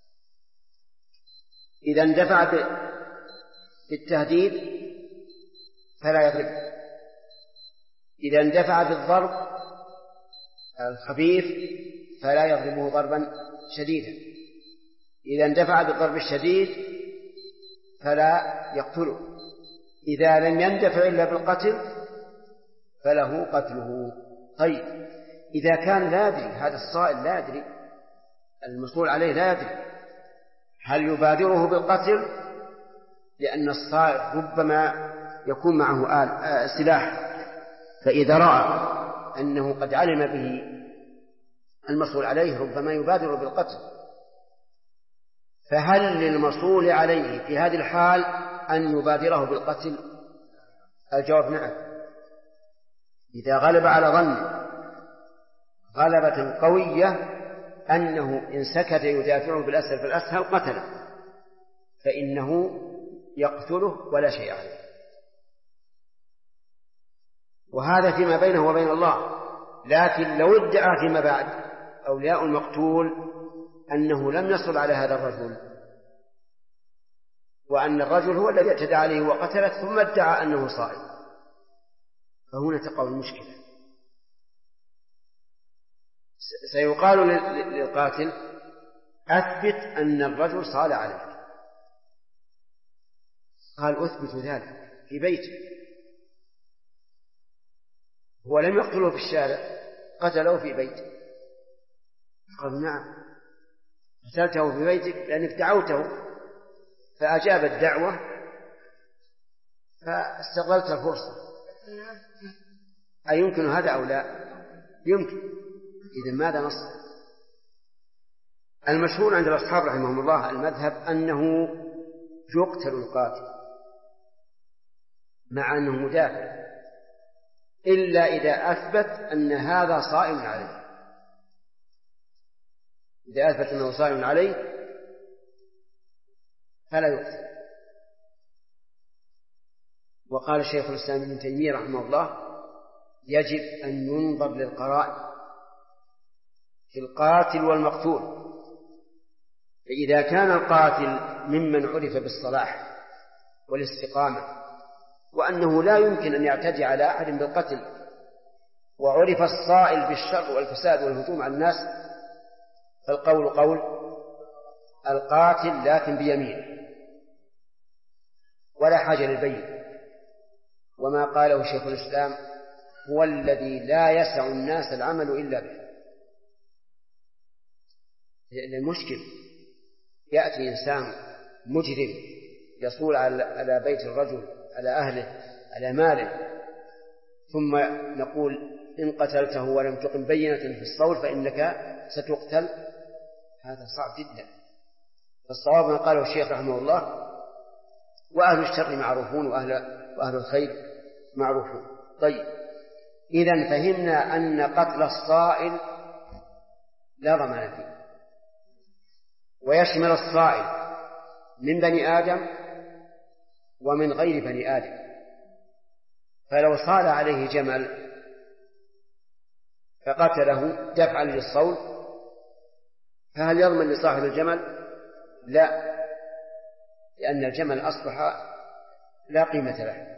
إذا اندفع بالتهديد فلا يضربه، إذا اندفع بالضرب الخفيف فلا يضربه ضربا شديدا، إذا اندفع بالضرب الشديد فلا يقتله، إذا لم يندفع إلا بالقتل فله قتله. طيب إذا كان لا يدري، هذا الصائل لا يدري، المصول عليه لا يدري، هل يبادره بالقتل؟ لأن الصائل ربما يكون معه سلاح، فإذا رأى أنه قد علم به المصول عليه ربما يبادر بالقتل. فهل للمصول عليه في هذه الحال أن يبادره بالقتل؟ الجواب نعم، إذا غلب على ظن غلبة قوية أنه إن سكت يدافعه بالأسهل فالأسهل قتله، فإنه يقتله ولا شيء عليه. وهذا فيما بينه وبين الله. لكن لو ادعى فيما بعد أولياء المقتول أنه لم يصل على هذا الرجل، وأن الرجل هو الذي اعتدى عليه وقتله، ثم ادعى أنه صائم، فهنا تقع المشكلة. سيقال للقاتل أثبت أن الرجل صال عليك. قال أثبت ذلك في بيته، هو لم يقتله في الشارع، قتله في بيته. قال نعم، قتلته في بيتك لأنك دعوته فأجاب الدعوة فاستغلت الفرصة. أيمكن هذا أو لا؟ يمكن. إذن ماذا نص؟ المشهور عند الأصحاب رحمهم الله المذهب أنه يقتل القاتل مع أنه مدافع، إلا إذا أثبت أن هذا صائم عليه. إذا أثبت أنه صائم عليه فلا يقتل. وقال الشيخ الإسلام ابن تيمية رحمه الله يجب أن ينظر للقرائن في القاتل والمقتول، فإذا كان القاتل ممن عرف بالصلاح والاستقامة وأنه لا يمكن أن يعتدي على أحد بالقتل، وعرف الصائل بالشر والفساد والهجوم على الناس، فالقول قول القاتل لكن بيمينه ولا حاجة للبين. وما قاله شيخ الإسلام هو الذي لا يسع الناس العمل إلا به. المشكل يأتي إنسان مجرم يصول على بيت الرجل، على أهله، على ماله، ثم نقول إن قتلته ولم تقم بينة في الصول فإنك ستقتل. هذا صعب جدا. فالصواب ما قاله الشيخ رحمه الله وأهل الشر معروفون وأهل الخير معروفون. طيب إذن فهمنا أن قتل الصائل لا ضمان فيه، ويشمل الصائل من بني آدم ومن غير بني آدم، فلو صال عليه جمل فقتله دفعا للصول فهل يضمن لصاحب الجمل؟ لا، لأن الجمل أصبح لا قيمة له.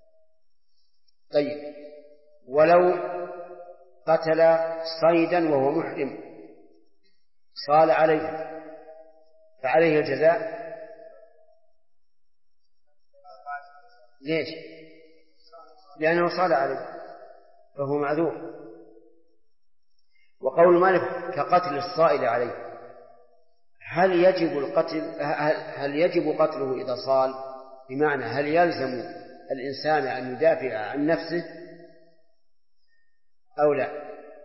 طيب، ولو قتل صيدا وهو محرم صال عليه فعليه الجزاء؟ ليش؟ لأنه صال عليه فهو معذور. وقول مالك كقتل الصائل عليه، هل يجب قتله إذا صال؟ بمعنى هل يلزم الإنسان أن يدافع عن نفسه أو لا؟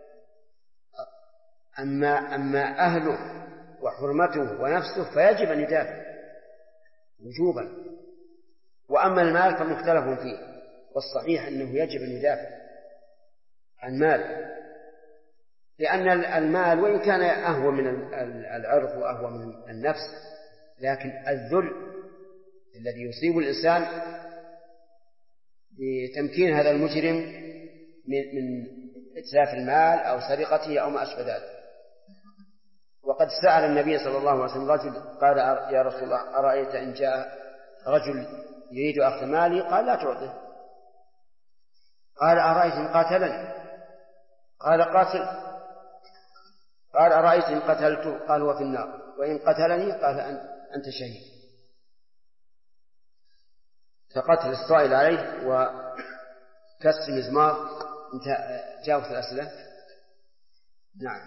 أما أهله وحرمته ونفسه فيجب أن يدافع وجوبا، وأما المال فمختلف فيه، والصحيح أنه يجب أن يدافع عن مال، لأن المال وإن كان أهوى من العرض وأهوى من النفس، لكن الذل الذي يصيب الإنسان بتمكين هذا المجرم من إتلاف المال أو سرقته أو ما أشبه ذلك. وقد سأل النبي صلى الله عليه وسلم رجل قال يا رسول الله أرأيت إن جاء رجل يريد أخذ مالي؟ قال لا تعطه. قال أرأيت إن قاتلني؟ قال قاتل. قال أرأيت إن قتلته؟ قال هو في النار. وإن قتلني؟ قال أنت شهيد. فقتل الصائل عليه وكسر مزمار. انت جاوبت الأسئلة؟ نعم.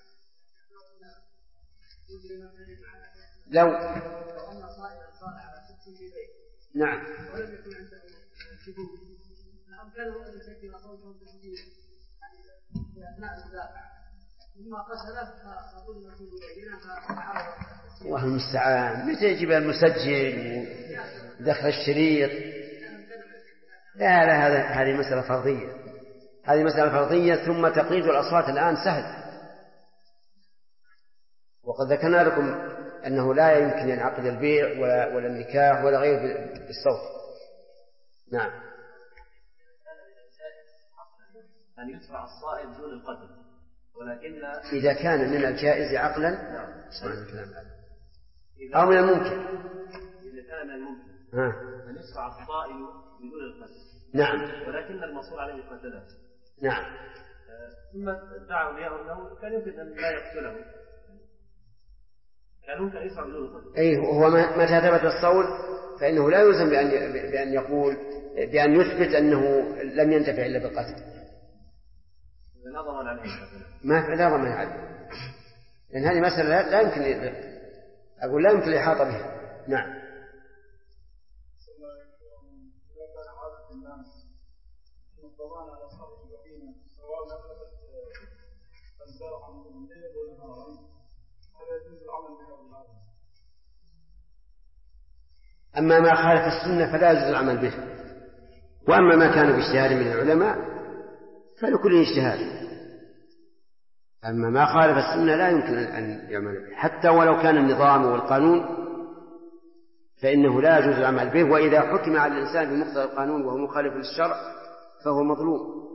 لو أن صائلا صار على 60 بيت نعم ولم يكن عنده شبوب فأمكنه أن يسجل صوته تسجيلا في أثناء المدافعة، ثم قتله فأقول المسجد بيننا فأعرض. الله المستعان، متى يجيب المسجل ودخل الشريط؟ لا هذه مسألة فرضية، هذه مسألة فرضية. ثم تقليد الأصوات الآن سهل، وقد ذكرنا لكم أنه لا يمكن أن ينعقد البيع ولا النكاح ولا غيره بالصوت. نعم. أن يدفع الصائل دون القتل، ولكن إذا كان من الجائز عقلا أو من الممكن. إذا كان من الممكن أن يدفع الصائل بدون القتل، نعم، ولكن المصور عليه قتله، نعم، ثم دعوا أولياءه أنه كان يمكن أن لا يقتله، كان ممكن أن يدفع بدون القتل. أي هو متى ثبت الصول فإنه لا يلزم بأن يقول بأن يثبت أنه لم ينتفع إلا بالقتل. لا ضمان عليه، لا ضمان عليه، لأن هذه مسألة لا يمكن أقول لا يمكن الإحاطة بها. نعم. أما ما خالف السنة فلا يجوز العمل به، وأما ما كان باجتهاد من العلماء فلكل اجتهاد. أما ما خالف السنة لا يمكن أن يعمل به، حتى ولو كان النظام والقانون فإنه لا يجوز العمل به. وإذا حكم على الإنسان بمقتضى القانون وهو مخالف للشرع فهو مظلوم،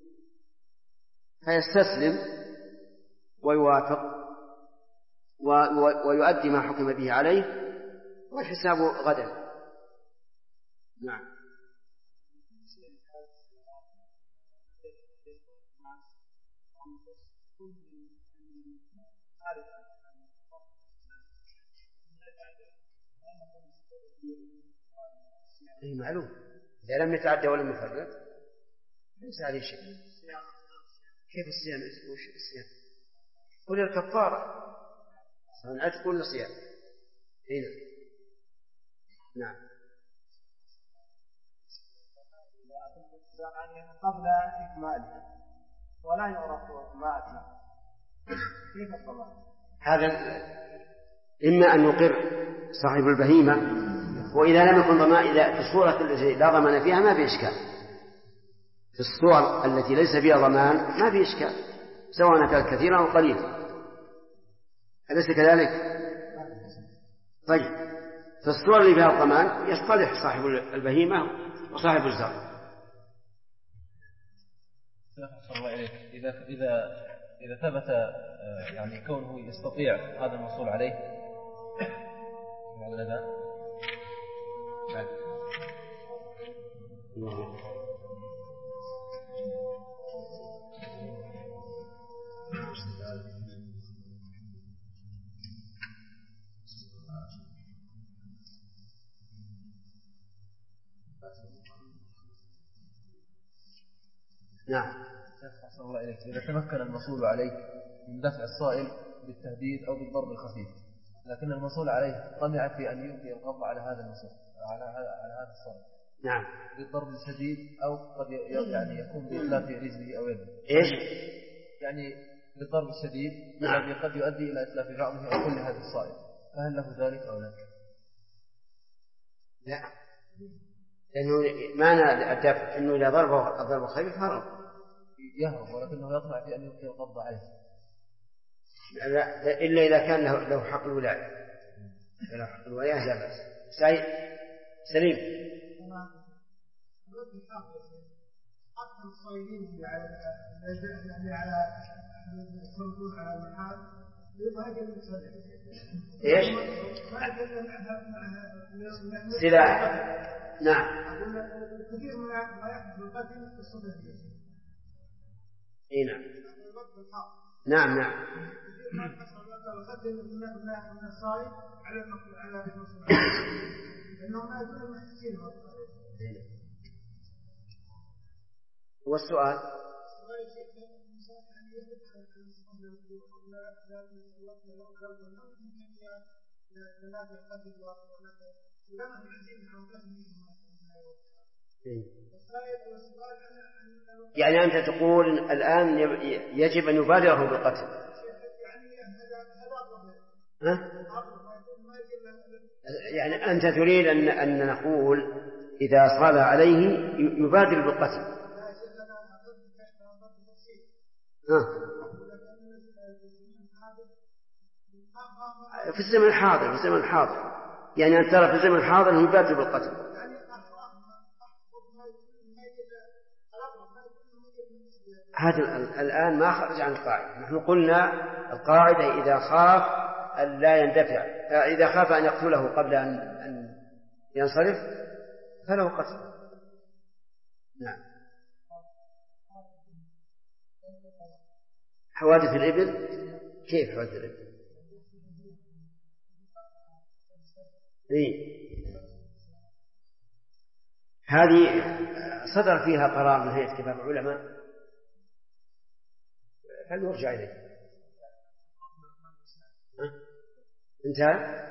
فيستسلم ويوافق ويؤدي ما حكم به عليه والحساب غدا. نعم. أي معلوم، إذا لم يتعدى ولم يفرط ليس عليه شيء. كيف الصيام؟ وش الصيام؟ قل الكفارة سواء عتق ولا صيام. هنا نعم. قبل إكماله ولا يعرف ما أتى، كيف الضمان؟ هذا إما أن يقر صاحب البهيمة، وإذا لم يكن ضمان، إذا في الصورة التي لا ضمان فيها ما في إشكال، في الصور التي ليس فيها ضمان ما في إشكال، سواء كانت كثيرة أو قليلة، أليس كذلك؟ طيب في الصور اللي فيها الضمان يصطلح صاحب البهيمة وصاحب الزرع. الله إليك إذا ثبت يعني كونه يستطيع هذا الموصول عليه ولا لا؟ نعم. الله إليك إذا تمكن الموصول عليه من دفع الصائل بالتهديد أو بالضرب الخفيف، لكن الموصول عليه طمع في أن يلقي القبض على هذا الموصول على هذا الصائل. نعم. بالضرب الشديد أو قد يعني يكون بإتلاف رجله أو يده. إيش؟ يعني بالضرب الشديد الذي نعم. قد يؤدي إلى إتلاف بعضه أو كل هذا الصائل، فهل له ذلك أو لا؟ لا، لأنه معنى الدفع أنه إذا ضربه الضرب الخفيف هرب يهرب، ولكنه يطمع في أن يلقي القبض عليه. لا، إلا إذا كان له حق الولاية. له حق الولاية لا بأس. سليم. حق الصيدين على الصندوق على المحال يبقى المسلم. إيش؟ سلاح. نعم. كثير من ما يحدث بالقتل في الصدفية. إيه نعم. نعم نعم. كثير ما يحصل القتل من الصائد على المسلم. لأنه ما يكون المحسين. والسؤال يعني أنت تقول الآن يجب أن يبادره بالقتل. ها؟ يعني أنت تريد أن نقول إذا صال عليه يبادر بالقتل. في الزمن الحاضر يعني أن ترى في الزمن الحاضر أنه يبادر بالقتل. هذا الآن ما خرج عن القاعدة. نحن قلنا القاعدة إذا خاف أن لا يندفع، إذا خاف أن يقتله قبل أن ينصرف فله قتل. نعم. حوادث الإبل. كيف حوادث الإبل؟ هذه صدر فيها قرار من هيئة كبار العلماء فلنرجع إليه. انتهى.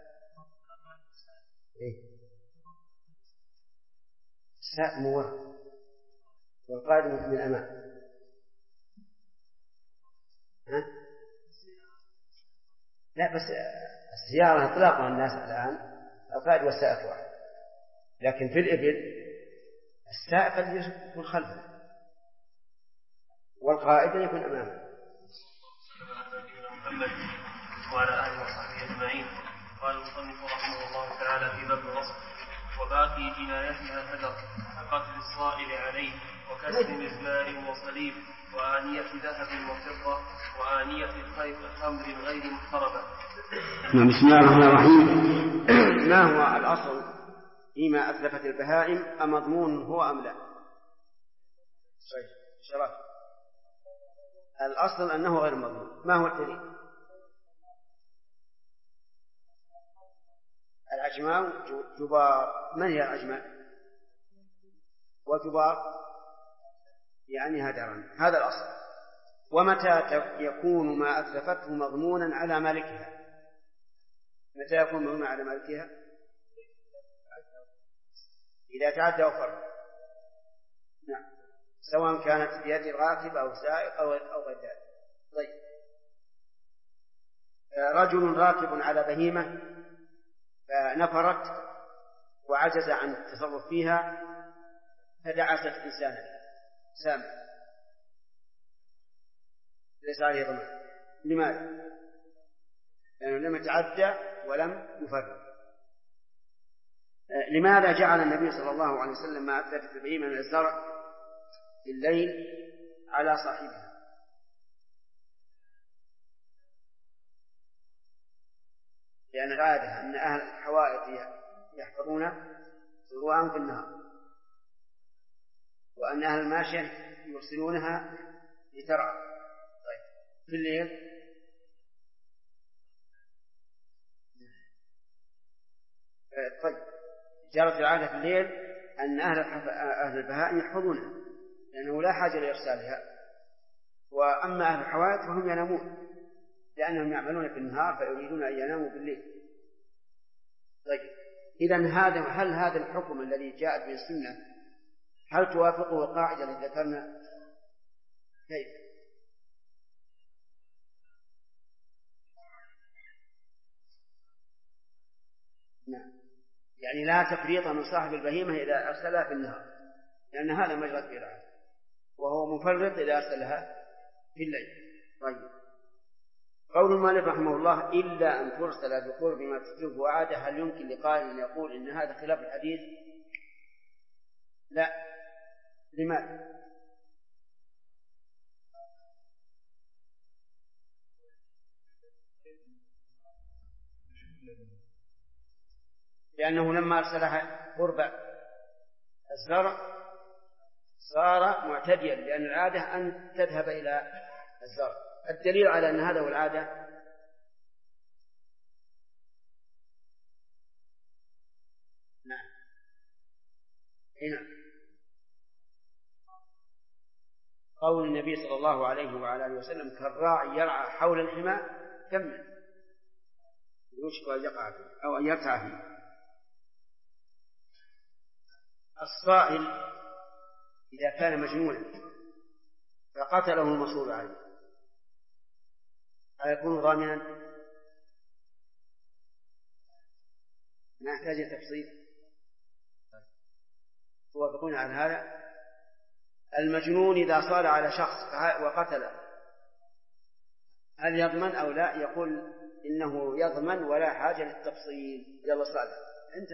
الساء مورد والقادم من أمام. لا بس السيارة اطلاقا الناس الآن القائد والسائق واحد، لكن في الإبل السائق قد يكون خلفه والقائد يكون أمامه. محمد وعلى آله وصحبه أجمعين. قال المصنف رحمه الله تعالى في باب الوصف: وباقي جنايتها هدر قتل الصائل عليه وكسر مزمار وصليب وآنية ذهب وفضة وآنية خمر غير محترمة. بسم الله الرحمن الرحيم. ما هو الأصل فيما أتلفت البهائم؟ أمضمون هو أم لا؟ شرف. الأصل أنه غير مضمون. ما هو الدليل؟ العجماء جبار. من هي العجماء؟ وجبار يعني هدرا. هذا الأصل. ومتى يكون ما أتلفته مضمونا على مالكها؟ متى يكون مضمونا على مالكها؟ إذا تعدى وفر. نعم. سواء كانت بيد الراكب أو سائق أو غير ذلك. طيب. رجل راكب على بهيمة فنفرت وعجز عن التصرف فيها فدعست إنسانا سامع ليس عليه ضمان. لماذا؟ لأنه لم يتعدى ولم يفرط. لماذا جعل النبي صلى الله عليه وسلم ما أثبت البهيمة من الزرع في الليل على صاحبها؟ لأن العادة أن أهل الحوائط يحفظون زروعهم في النهار، وأن أهل الماشية يرسلونها لترعى. طيب في الليل طيب جرت العادة في الليل أن أهل البهائم يحفظونها لأنه لا حاجة لإرسالها، وأما أهل الحوائط فهم ينامون لأنهم يعملون في النهار فيريدون أن يناموا بالليل. طيب إذن هل هذا الحكم الذي جاءت به السنة هل توافقه القاعدة التي ذكرنا؟ كيف؟ نعم، يعني لا تفريط من صاحب البهيمة إذا أرسلها في النهار، لأن هذا مجرد الرعاية، وهو مفرط إذا أرسلها في الليل. طيب قول المؤلف رحمه الله إلا أن ترسل بقرب ما تتركه عادة، هل يمكن لقائل أن يقول إن هذا خلاف الحديث؟ لا. لماذا؟ لأنه لما أرسلها قرب الزرع صار معتديا، لأن العادة أن تذهب إلى الزرع. الدليل على أن هذا هو العادة نعم هنا قول النبي صلى الله عليه وعلى آله وسلم كالراعي يرعى حول الحمى كمل يوشك أن يقع فيه أو أن يرتع فيه. الصائل إذا كان مجنونا فقتله المصول عليه أيكون ضامنا؟ ما يحتاج تفصيل. توافقون على هذا؟ المجنون إذا صار على شخص وقتله هل يضمن أو لا؟ يقول إنه يضمن ولا حاجة للتفصيل. يلا صالح أنت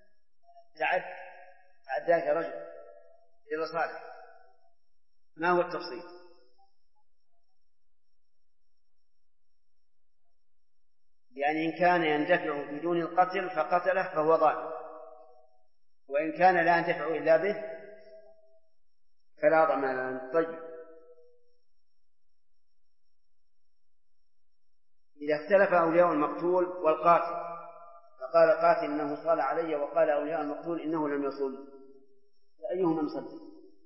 تعداك رجل، يلا صالح ما هو التفصيل؟ يعني إن كان يندفع بدون القتل فقتله فهو ضامن، وإن كان لا يندفع إلا به فلا ضمان. طيب إذا اختلف أولياء المقتول والقاتل فقال القاتل إنه صال علي وقال أولياء المقتول إنه لم يصل، فأيهما نصدق؟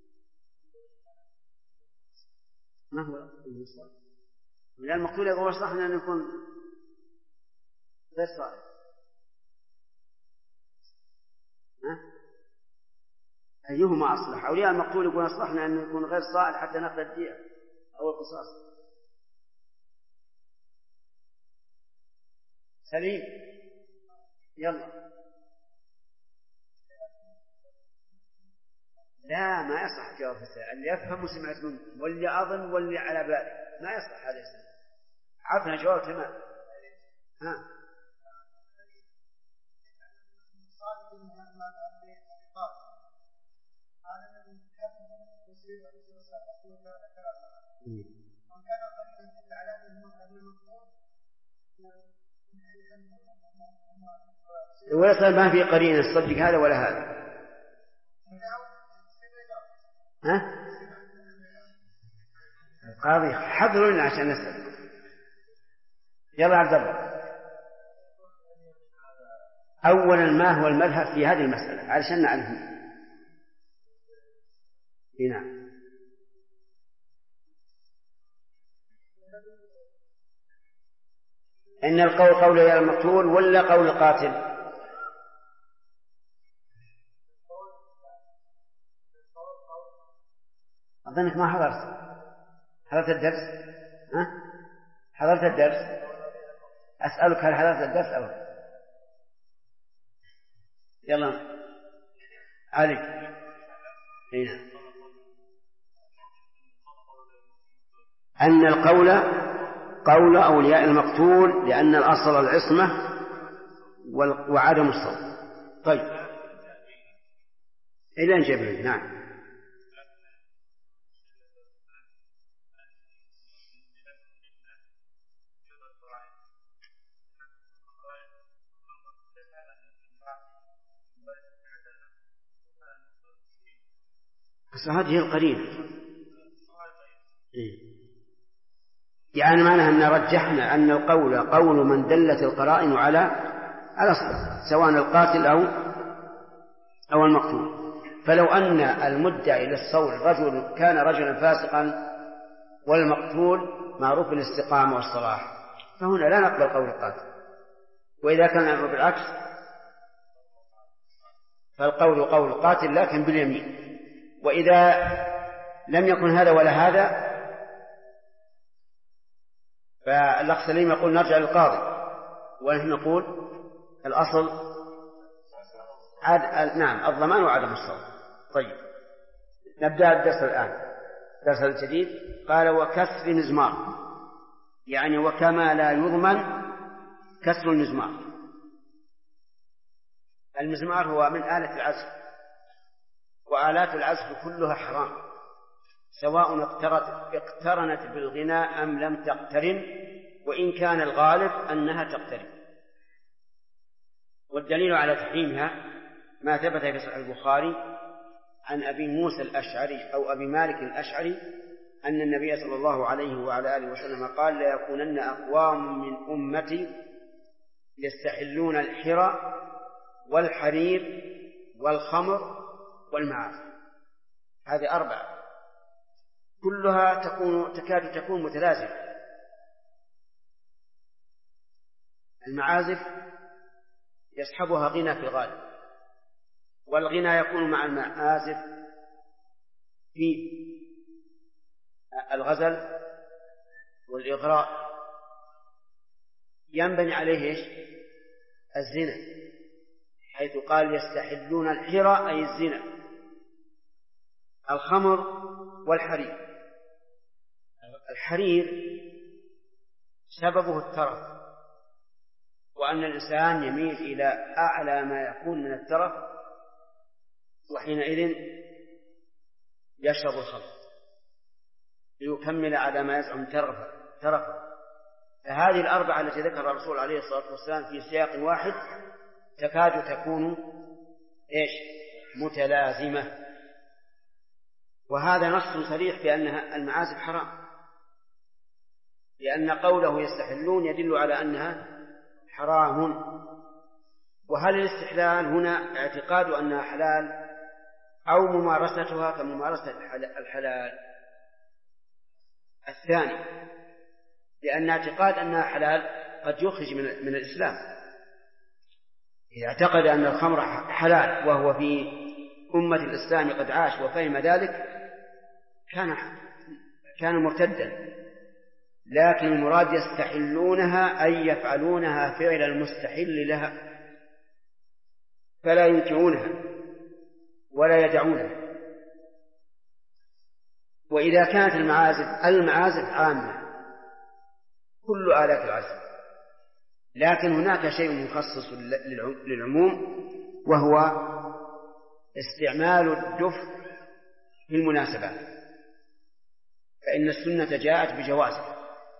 ما هو المصدق؟ أولياء المقتول يقول أصلحنا أن يكون غير صالح. أيهما أصلح؟ أولياء المقتول يقول أصلحنا أن يكون غير صالح حتى نأخذ الدية أو القصاص. سليم يلا. لا ما يصح جواب السائل، اللي يفهم وسمعت منه واللي أظن واللي على بالي ما يصح هذا السؤال. عرفنا جواب تمام. ويصل ما في قرينة تصدق هذا ولا هذا. القاضي حضروا لنا عشان نسأل. يلا عبد الله. أولا ما هو المذهب في هذه المسألة علشان نعرفه. نعم إن القول قول يا المقتول ولا قول القاتل؟ أظنك ما حضرت الدرس. حضرت الدرس؟ أسألك هل حضرت الدرس أو يلا علي. هنا أن القول قول أولياء المقتول لأن الأصل العصمة وعدم الصوت. طيب إلى جبل. نعم. بس هذه القرينة يعني معناها أن رجحنا أن القول قول من دلت القرائن على الصدق سواء القاتل أو المقتول. فلو أن المدعي للصول رجل كان رجلا فاسقا والمقتول معروف بالاستقامة والصلاح فهنا لا نقبل قول القاتل. وإذا كان الأمر بالعكس فالقول قول القاتل لكن باليمين. وإذا لم يكن هذا ولا هذا فالأخ سليم يقول نرجع للقاضي ونحن نقول الأصل نعم الضمان وعدم الصوت. طيب نبدأ الدرس الآن. الدرس الجديد قال وكسر مزمار يعني وكما لا يضمن كسر المزمار. المزمار هو من آلة العزف وآلات العزف كلها حرام سواء اقترنت بالغناء أم لم تقترن وإن كان الغالب أنها تقترن. والدليل على تحريمها ما ثبت في صحيح البخاري عن أبي موسى الأشعري أو أبي مالك الأشعري أن النبي صلى الله عليه وعلى آله وسلم قال لا يكونن أقوام من أمتي يستحلون الحرى والحرير والخمر والمعازف. هذه 4 كلها تكاد تكون متلازمة. المعازف يصحبها غنى في الغالب والغنى يكون مع المعازف في الغزل والإغراء ينبني عليه الزنا حيث قال يستحلون الحرى أي الزنا. الخمر والحرير. الحرير سببه الترف وأن الإنسان يميل إلى أعلى ما يكون من الترف وحينئذ يشرب الخمر ليكمل على ما يزعم ترفا. فهذه 4 التي ذكر الرسول عليه الصلاة والسلام في سياق واحد تكاد تكون متلازمة. وهذا نص صريح بأنها المعازف حرام لأن قوله يستحلون يدل على أنها حرام. وهل الاستحلال هنا اعتقاد أنها حلال أو ممارستها كممارسة الحلال الثاني؟ لأن اعتقاد أنها حلال قد يخرج من الإسلام. إذا اعتقد أن الخمر حلال وهو في أمة الإسلام قد عاش وفهم ذلك كان مرتدا. لكن المراد يستحلونها أي يفعلونها فعل المستحل لها فلا ينكرونها ولا يدعونها. وإذا كانت المعازف عامة كل آلات العزف لكن هناك شيء مخصص للعموم وهو استعمال الدف في المناسبات فإن السنة جاءت بجوازه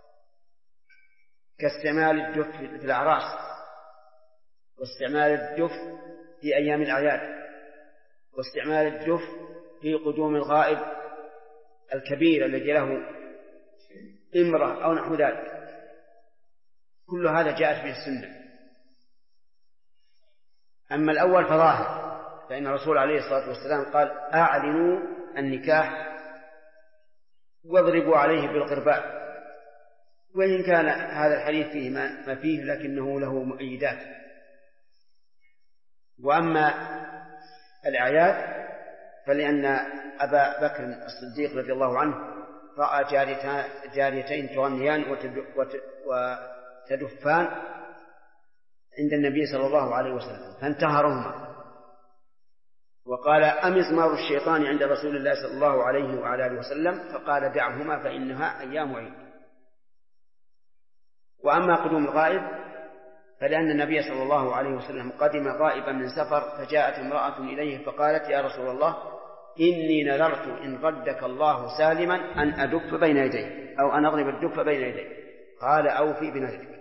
كاستعمال الدف في الأعراس واستعمال الدف في أيام الأعياد واستعمال الدف في قدوم الغائب الكبير الذي له إمرة أو نحو ذلك. كل هذا جاءت به السنة. أما الأول فظاهر فإن الرسول عليه الصلاة والسلام قال أعلنوا النكاح واضربوا عليه بالقرباء. وإن كان هذا الحديث فيه ما فيه لكنه له مؤيدات. وأما الأعياد فلأن أبا بكر الصديق رضي الله عنه رأى جاريتين تغنيان وتدفان عند النبي صلى الله عليه وسلم فانتهرهما وقال أمزمار الشيطان عند رسول الله صلى الله عليه وعلى آله وسلم فقال دعهما فإنها أيام عيد. وأما قدوم الغائب فلأن النبي صلى الله عليه وسلم قدم غائبا من سفر، فجاءت امرأة إليه فقالت: يا رسول الله، إني نذرت إن ردك الله سالما أن أدف بين يديه، أو أن أضرب الدف بين يديه. قال: أوفي بنذرك.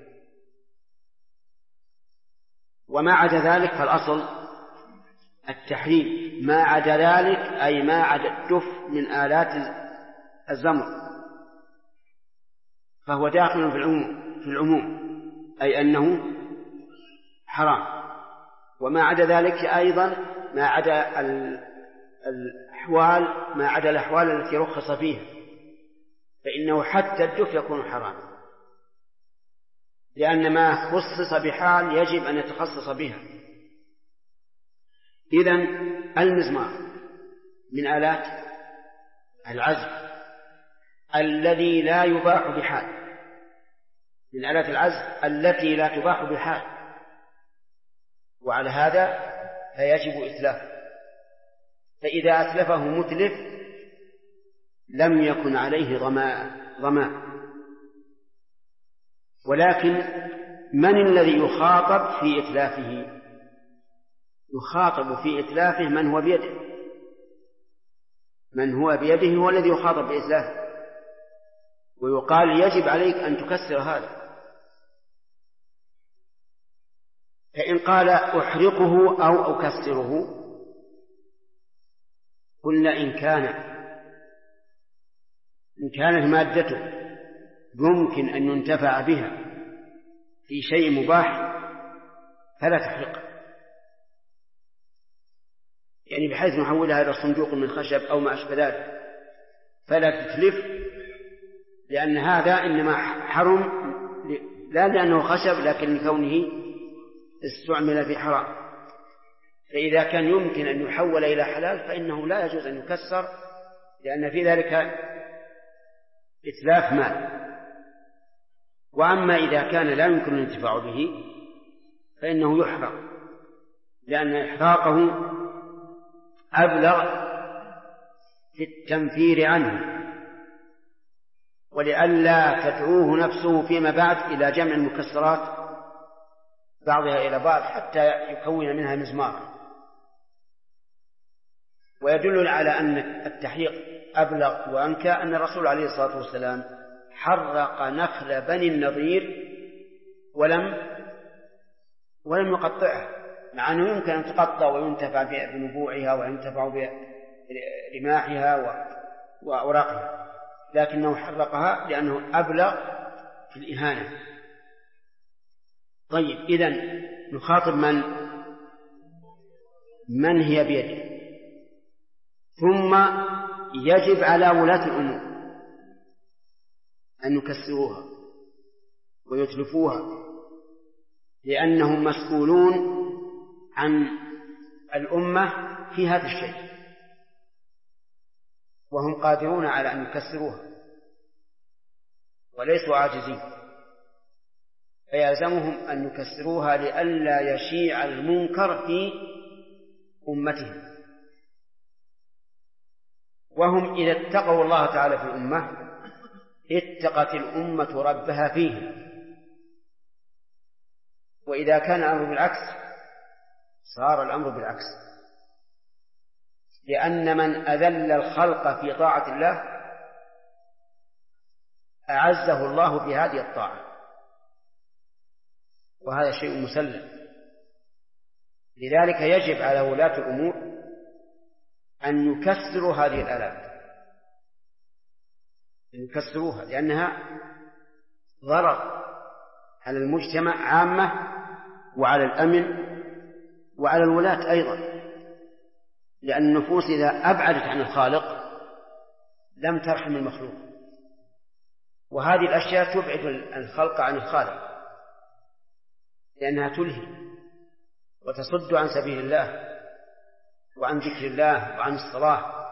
وما عدا ذلك فالأصل التحريم، ما عدا ذلك أي ما عدا الدف من آلات الزمر فهو داخل في العموم، أي أنه حرام. وما عدا ذلك أيضا ما عدا الأحوال التي رخص فيها، فإنه حتى الدف يكون حراما، لأن ما خصص بحال يجب أن يتخصص بها. إذن المزمار من آلات العزف الذي لا يباح بحال، من آلات العزف التي لا تباح بحال، وعلى هذا فيجب إتلافه. فإذا أتلفه متلف لم يكن عليه ضمان. ولكن من الذي يخاطب في إتلافه؟ يخاطب في إتلافه من هو بيده، من هو بيده هو الذي يخاطب بإتلافه، ويقال: يجب عليك أن تكسر هذا. فإن قال: أحرقه أو أكسره، قلنا إن كانت مادته يمكن أن ينتفع بها في شيء مباح فلا تحرقه، يعني بحيث نحولها إلى صندوق من خشب أو ما أشبه ذلك، فلا تتلف، لأن هذا إنما حرم لا لأنه خشب لكن لكونه استعمل في حرام. فإذا كان يمكن أن يحول إلى حلال فإنه لا يجوز أن يكسر، لأن في ذلك إتلاف مال. وأما إذا كان لا يمكن الانتفاع به فإنه يحرق، لأن إحراقه أبلغ في التنفير عنه، ولئلا تدعوه نفسه فيما بعد إلى جمع المكسرات بعضها إلى بعض حتى يكون منها مزمارا. ويدل على أن التحريق أبلغ وأنكى أن الرسول عليه الصلاة والسلام حرق نخل بني النضير ولم يقطعها، مع أنه يمكن أن تقطع وينتفع بنبوعها وينتفع برماحها وأوراقها، لكنه حرقها لأنه أبلغ في الإهانة. طيب، إذن نخاطب من هي بيده. ثم يجب على ولاة الأمور أن يكسروها ويتلفوها، لأنهم مسؤولون عن الأمة في هذا الشيء، وهم قادرون على أن يكسروها وليسوا عاجزين، فيلزمهم أن يكسروها لئلا يشيع المنكر في أمتهم. وهم إذا اتقوا الله تعالى في الأمة اتقت الأمة ربها فيه. وإذا كان الأمر بالعكس صار الأمر بالعكس، لأن من أذل الخلق في طاعة الله أعزه الله بهذه الطاعة، وهذا شيء مسلم. لذلك يجب على ولاة الأمور أن يكسروا هذه الآلات، أن يكسروها، لأنها ضرر على المجتمع عامة وعلى الأمن وعلى الولاة أيضا، لأن النفوس إذا أبعدت عن الخالق لم ترحم المخلوق، وهذه الأشياء تبعد الخلق عن الخالق، لأنها تلهي وتصد عن سبيل الله وعن ذكر الله وعن الصلاة.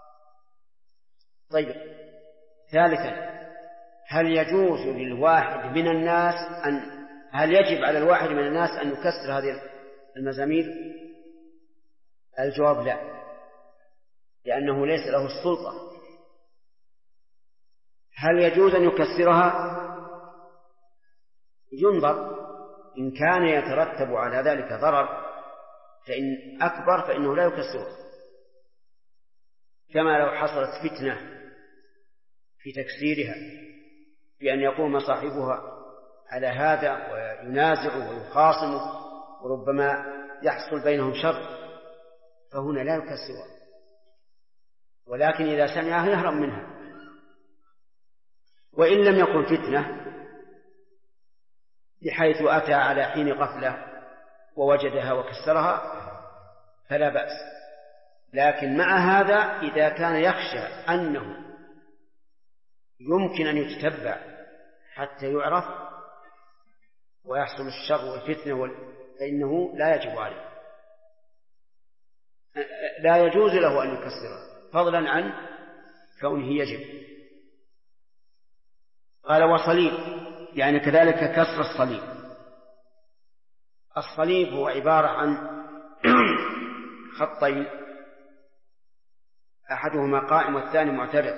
طيب، ثالثا، هل يجوز للواحد من الناس هل يجب على الواحد من الناس أن يكسر هذه المزامير؟ الجواب لا، لأنه ليس له السلطة. هل يجوز أن يكسرها؟ ينظر إن كان يترتب على ذلك ضرر فإن أكبر فإنه لا يكسره، كما لو حصلت فتنة في تكسيرها بأن يقوم صاحبها على هذا وينازع ويخاصمه وربما يحصل بينهم شر، فهنا لا يكسره، ولكن إذا سمعها يهرب منها. وإن لم يكن فتنة بحيث أتى على حين غفلة ووجدها وكسرها فلا بأس، لكن مع هذا إذا كان يخشى أنه يمكن أن يتتبع حتى يعرف ويحصل الشر والفتنة فإنه لا يجب عليه، لا يجوز له أن يكسرها فضلا عن كونه يجب. قال وصليب، يعني كذلك كسر الصليب. الصليب هو عبارة عن خطين أحدهما قائم والثاني معترض.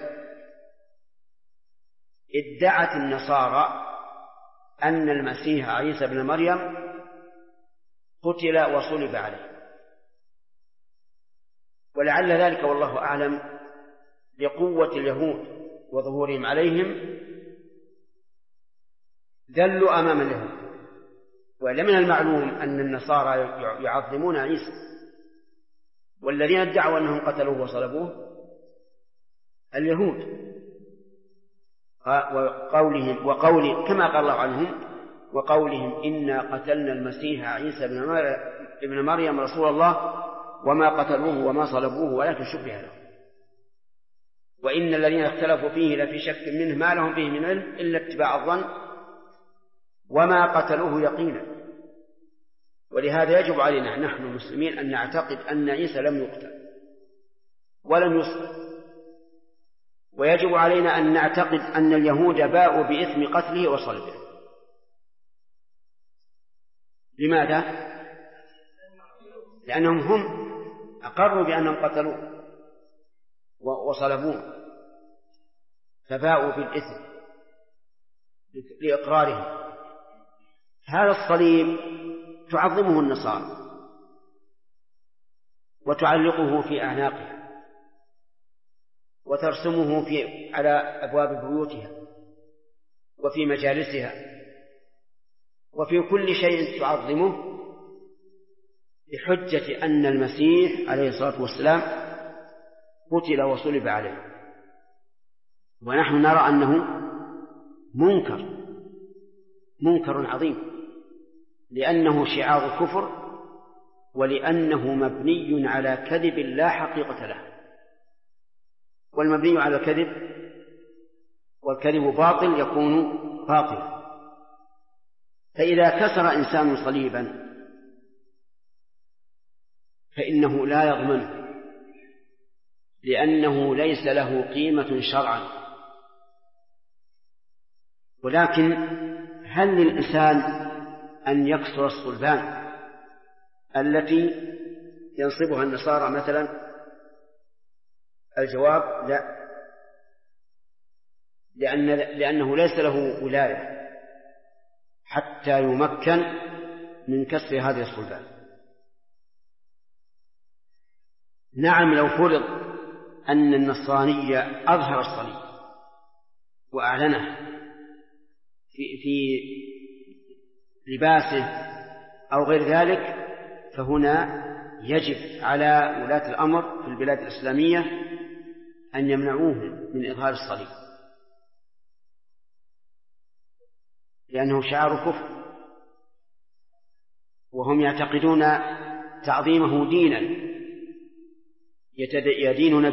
ادعت النصارى أن المسيح عيسى بن مريم قتل وصلب عليه، ولعل ذلك والله أعلم لقوة اليهود وظهورهم عليهم ذلوا أمام اليهود. ومن المعلوم أن النصارى يعظمون عيسى، والذين ادعوا أنهم قتلوه وصلبوه اليهود، وقولهم كما قال الله عنهم وقولهم إنا قتلنا المسيح عيسى ابن مريم رسول الله وما قتلوه وما صلبوه ولكن شبه له وإن الذين اختلفوا فيه لفي شك منه ما لهم فيه من علم إلا اتباع الظن وما قتلوه يقينا. ولهذا يجب علينا نحن المسلمين أن نعتقد أن عيسى لم يقتل ولم يصلب، ويجب علينا أن نعتقد أن اليهود باءوا بإثم قتله وصلبه. لماذا؟ لأنهم هم أقروا بأنهم قتلوه وصلبوه فباءوا بالإثم لإقرارهم. هذا الصليب تعظمه النصارى وتعلقه في أعناقها وترسمه على أبواب بيوتها وفي مجالسها وفي كل شيء تعظمه بحجة أن المسيح عليه الصلاة والسلام قتل وصلب عليه. ونحن نرى أنه منكر عظيم، لأنه شعار كفر ولأنه مبني على كذب لا حقيقة له، والمبني على الكذب والكذب باطل يكون باطلا. فإذا كسر إنسان صليبا فإنه لا يضمنه، لأنه ليس له قيمة شرعا. ولكن هل للإنسان أن يكسر الصلبان التي ينصبها النصارى مثلا؟ الجواب لا، لأنه ليس له ولاية حتى يمكن من كسر هذه الصلبان. نعم، لو فرض أن النصراني أظهر الصليب وأعلنه في لباسه أو غير ذلك، فهنا يجب على ولاة الأمر في البلاد الإسلامية أن يمنعوه من إظهار الصليب، لأنه شعار كفر، وهم يعتقدون تعظيمه دينا يدينون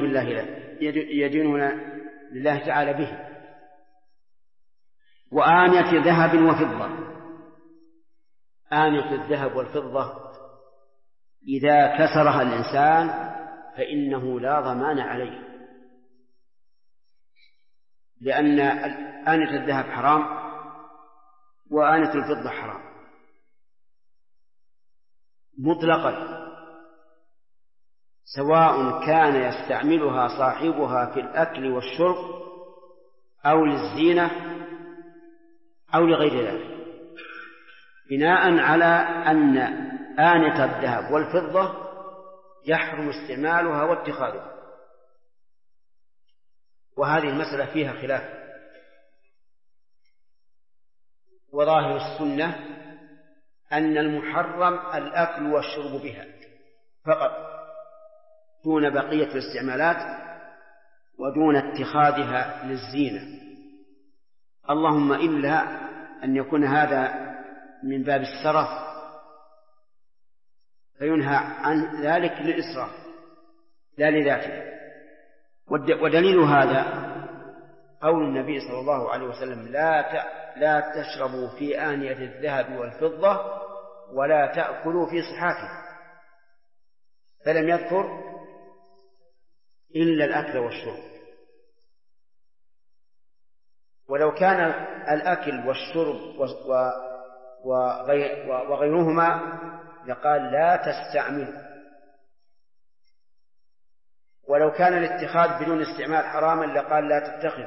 لله تعالى به. وآنية ذهب وفضة، آنية الذهب والفضة إذا كسرها الإنسان فإنه لا ضمان عليه، لأن آنية الذهب حرام وآنية الفضة حرام مطلقا، سواء كان يستعملها صاحبها في الأكل والشرب أو للزينة أو لغير ذلك، بناء على أن آنية الذهب والفضة يحرم استعمالها واتخاذها، وهذه المسألة فيها خلاف. وظاهر السنة أن المحرم الأكل والشرب بها فقط دون بقية الاستعمالات ودون اتخاذها للزينة، اللهم إلا أن يكون هذا من باب السرف فينهى عن ذلك للإسراف لا لذاته. ودليل هذا قول النبي صلى الله عليه وسلم لا تشربوا في آنية الذهب والفضة ولا تأكلوا في صحافها، فلم يذكر إلا الأكل والشرب. ولو كان الأكل والشرب وغيرهما لقال لا تستعمل. ولو كان الاتخاذ بدون استعمال حراما لقال لا تتخذ.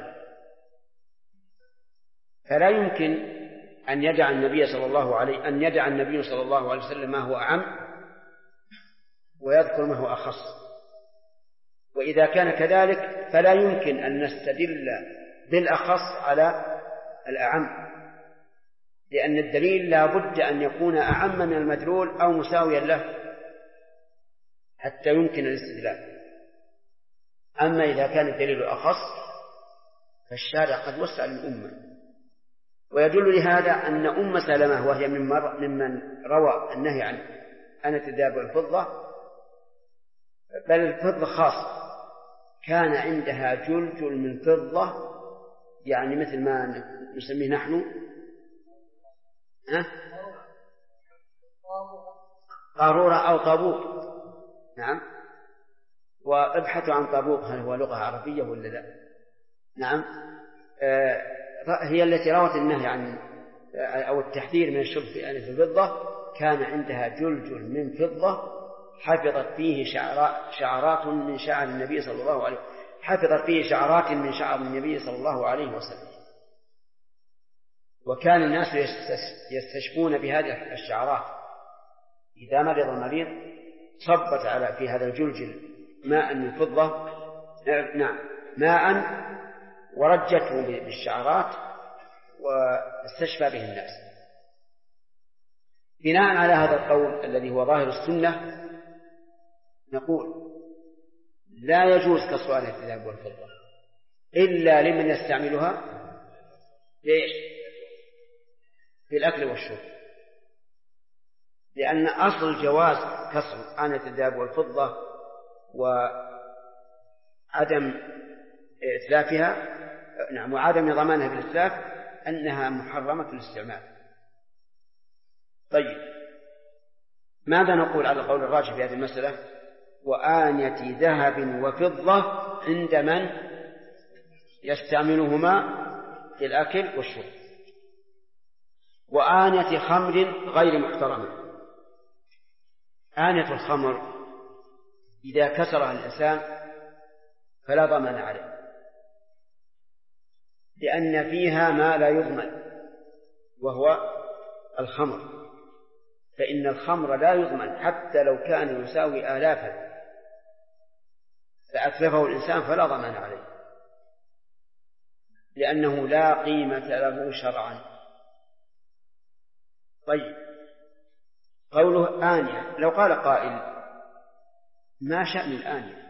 فلا يمكن أن يدع النبي صلى الله عليه وسلم ما هو أعم ويذكر ما هو أخص. وإذا كان كذلك فلا يمكن أن نستدل بالأخص على الأعم، لأن الدليل لا بد أن يكون أعم من المدلول أو مساويا له حتى يمكن الاستدلال. أما إذا كان الدليل أخص فالشارع قد وسع للأمة. ويدل لهذا أن أم سلمة وهي ممن روى النهي عن آنية الذهب والفضة، بل الفضة خاصة، كان عندها جلجل من فضة، يعني مثل ما نسميه نحن قارورة أو طابوق. نعم، وابحثوا عن طابوق هل هو لغة عربية ولا لا. نعم، هي التي روت النهي عن أو التحذير من الشرب في آنية الفضة. كان عندها جلجل من فضة حفظت فيه شعرات من شعر النبي صلى الله عليه وسلم، حفظت فيه شعرات من شعر النبي صلى الله عليه وسلم. وكان الناس يستشفون بهذه الشعرات. إذا مرض المريض صبت في هذا الجلجل ماء من فضة، ماء، ورجته بالشعرات واستشفى به الناس. بناء على هذا القول الذي هو ظاهر السنة نقول لا يجوز كسر آنية الذهب والفضة إلا لمن يستعملها في الأكل والشرب، لأن أصل جواز كسر آنية الذهب والفضة وعدم إتلافها وعدم ضمانها بالإتلاف أنها محرمة الاستعمال. طيب، ماذا نقول على القول الراجح في هذه المسألة؟ وآنية ذهب وفضة عند من يستعملهما في الأكل والشرب، وآنية خمر غير محترمة. آنية الخمر إذا كسرها الإنسان فلا ضمان عليه، لأن فيها ما لا يضمن وهو الخمر، فإن الخمر لا يضمن حتى لو كان يساوي آلافا فأتلفه الإنسان فلا ضمان عليه، لأنه لا قيمة له شرعا. طيب، قوله آنية، لو قال قائل ما شأن الآنية؟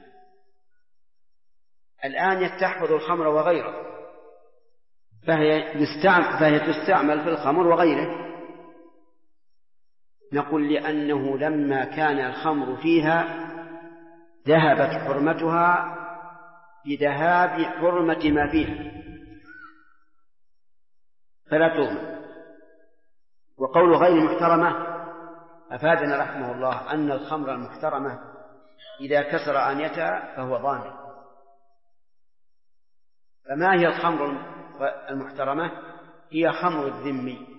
الآنية تحفظ الخمر وغيره، فهي تستعمل في الخمر وغيره. نقول لأنه لما كان الخمر فيها ذهبت حرمتها بذهاب حرمة ما فيها فلا تضمن. وقول غير محترمة أفادنا رحمه الله أن الخمر المحترمة إذا كسر آنيتها فهو ضامن. فما هي الخمر المحترمة؟ هي خمر الذمي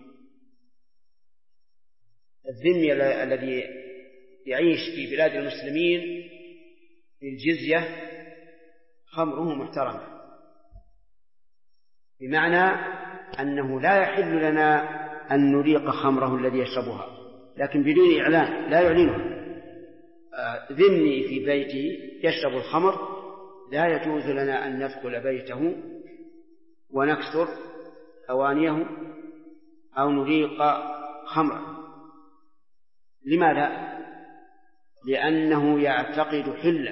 الذي يعيش في بلاد المسلمين بالجزية، خمره محترمة، بمعنى أنه لا يحل لنا أن نريق خمره الذي يشربها، لكن بدون إعلان، لا يعلنها. ذمي في بيته يشرب الخمر، لا يجوز لنا أن ندخل بيته ونكسر أوانيه أو نريق خمره. لماذا؟ لأنه يعتقد حله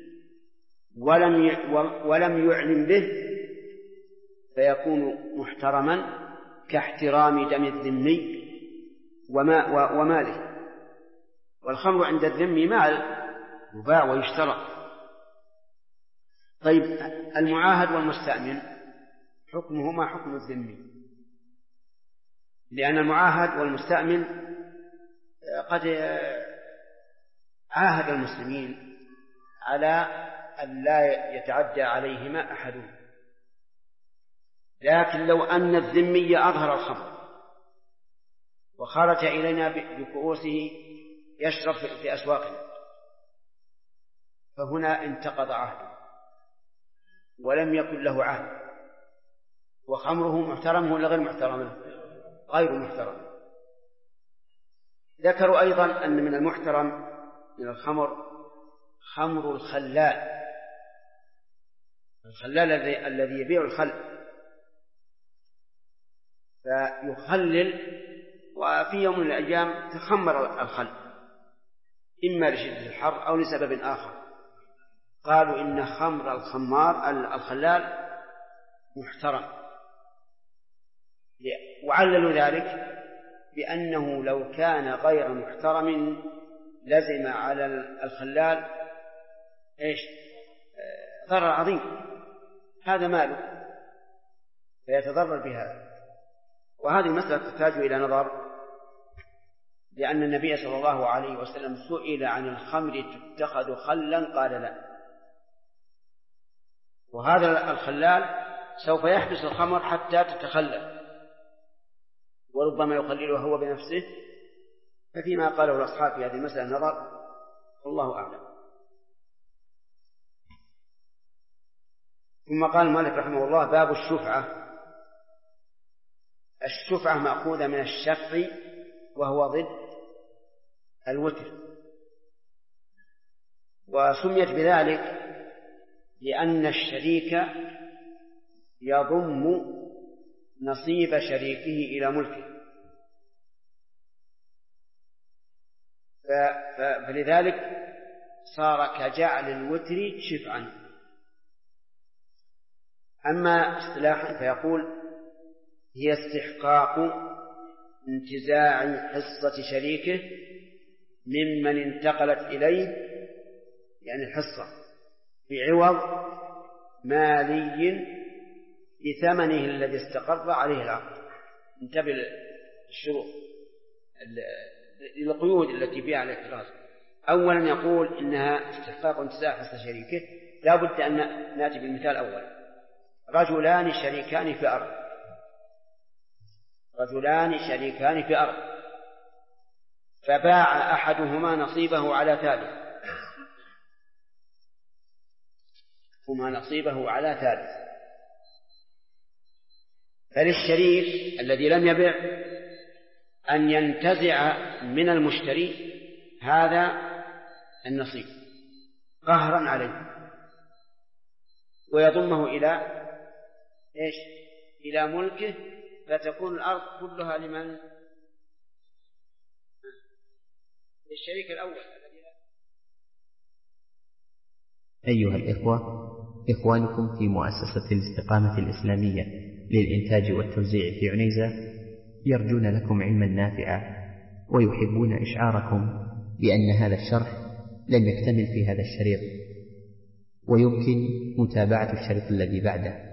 ولم يعلم به، فيكون محترما كاحترام دم الذمي وماله. والخمر عند الذمي مال يباع ويشترى. طيب المعاهد والمستأمن حكمهما حكم الذمي، لأن المعاهد والمستأمن قد عاهد المسلمين على أن لا يتعدى عليهما أحدهم، لكن لو أن الذمي أظهر الخمر وخرج إلينا بكؤوسه يشرب في أسواقنا، فهنا انتقض عهده ولم يكن له عهد، وخمره محترم ولا غير محترم؟ غير محترم. ذكروا أيضا أن من المحترم من الخمر خمر الخلال الذي يبيع الخل، فيخلل وفي يوم من الأيام تخمر الخل إما لشدة الحر أو لسبب آخر، قالوا إن خمر الخلال محترم، وعللوا ذلك بأنه لو كان غير محترم لزم على الخلال ضرر عظيم، هذا ماله فيتضرر بهذا. وهذه المسألة تحتاج إلى نظر، لأن النبي صلى الله عليه وسلم سئل عن الخمر تتخذ خلا قال لا، وهذا الخلال سوف يحبس الخمر حتى تتخلل، وربما يخللها هو بنفسه، ففيما قاله الأصحاب في هذه المسألة نظر، والله أعلم. ثم قال المؤلف رحمه الله: باب الشفعة. الشفعة مأخوذة من الشفع وهو ضد الوتر، وسميت بذلك لأن الشريك يضم نصيب شريكه إلى ملكه، فلذلك صار كجعل الوتر شفعا. أما اصطلاحا فيقول: هي استحقاق انتزاع حصة شريكه ممن انتقلت إليه، يعني الحصة، بعوض مالي بثمنه الذي استقر عليه العقد. انتبه الشروط القيود التي فيها الاحتراز. أولا يقول إنها استحقاق انتزاع حصة شريكه، لا بد أن نأتي بالمثال أولا: رجلان شريكان في أرض، رجلان شريكان في أرض، فباع أحدهما نصيبه على ثالث، فللشريك الذي لم يبع أن ينتزع من المشتري هذا النصيب قهرا عليه، ويضمه إلى ملكه، فتكون الأرض كلها لمن؟ للشريك الأول. أيها الإخوة، إخوانكم في مؤسسة الاستقامة الإسلامية للإنتاج والتوزيع في عنيزة يرجون لكم علما نافعا، ويحبون إشعاركم بأن هذا الشرح لم يكتمل في هذا الشريط، ويمكن متابعة الشريط الذي بعده.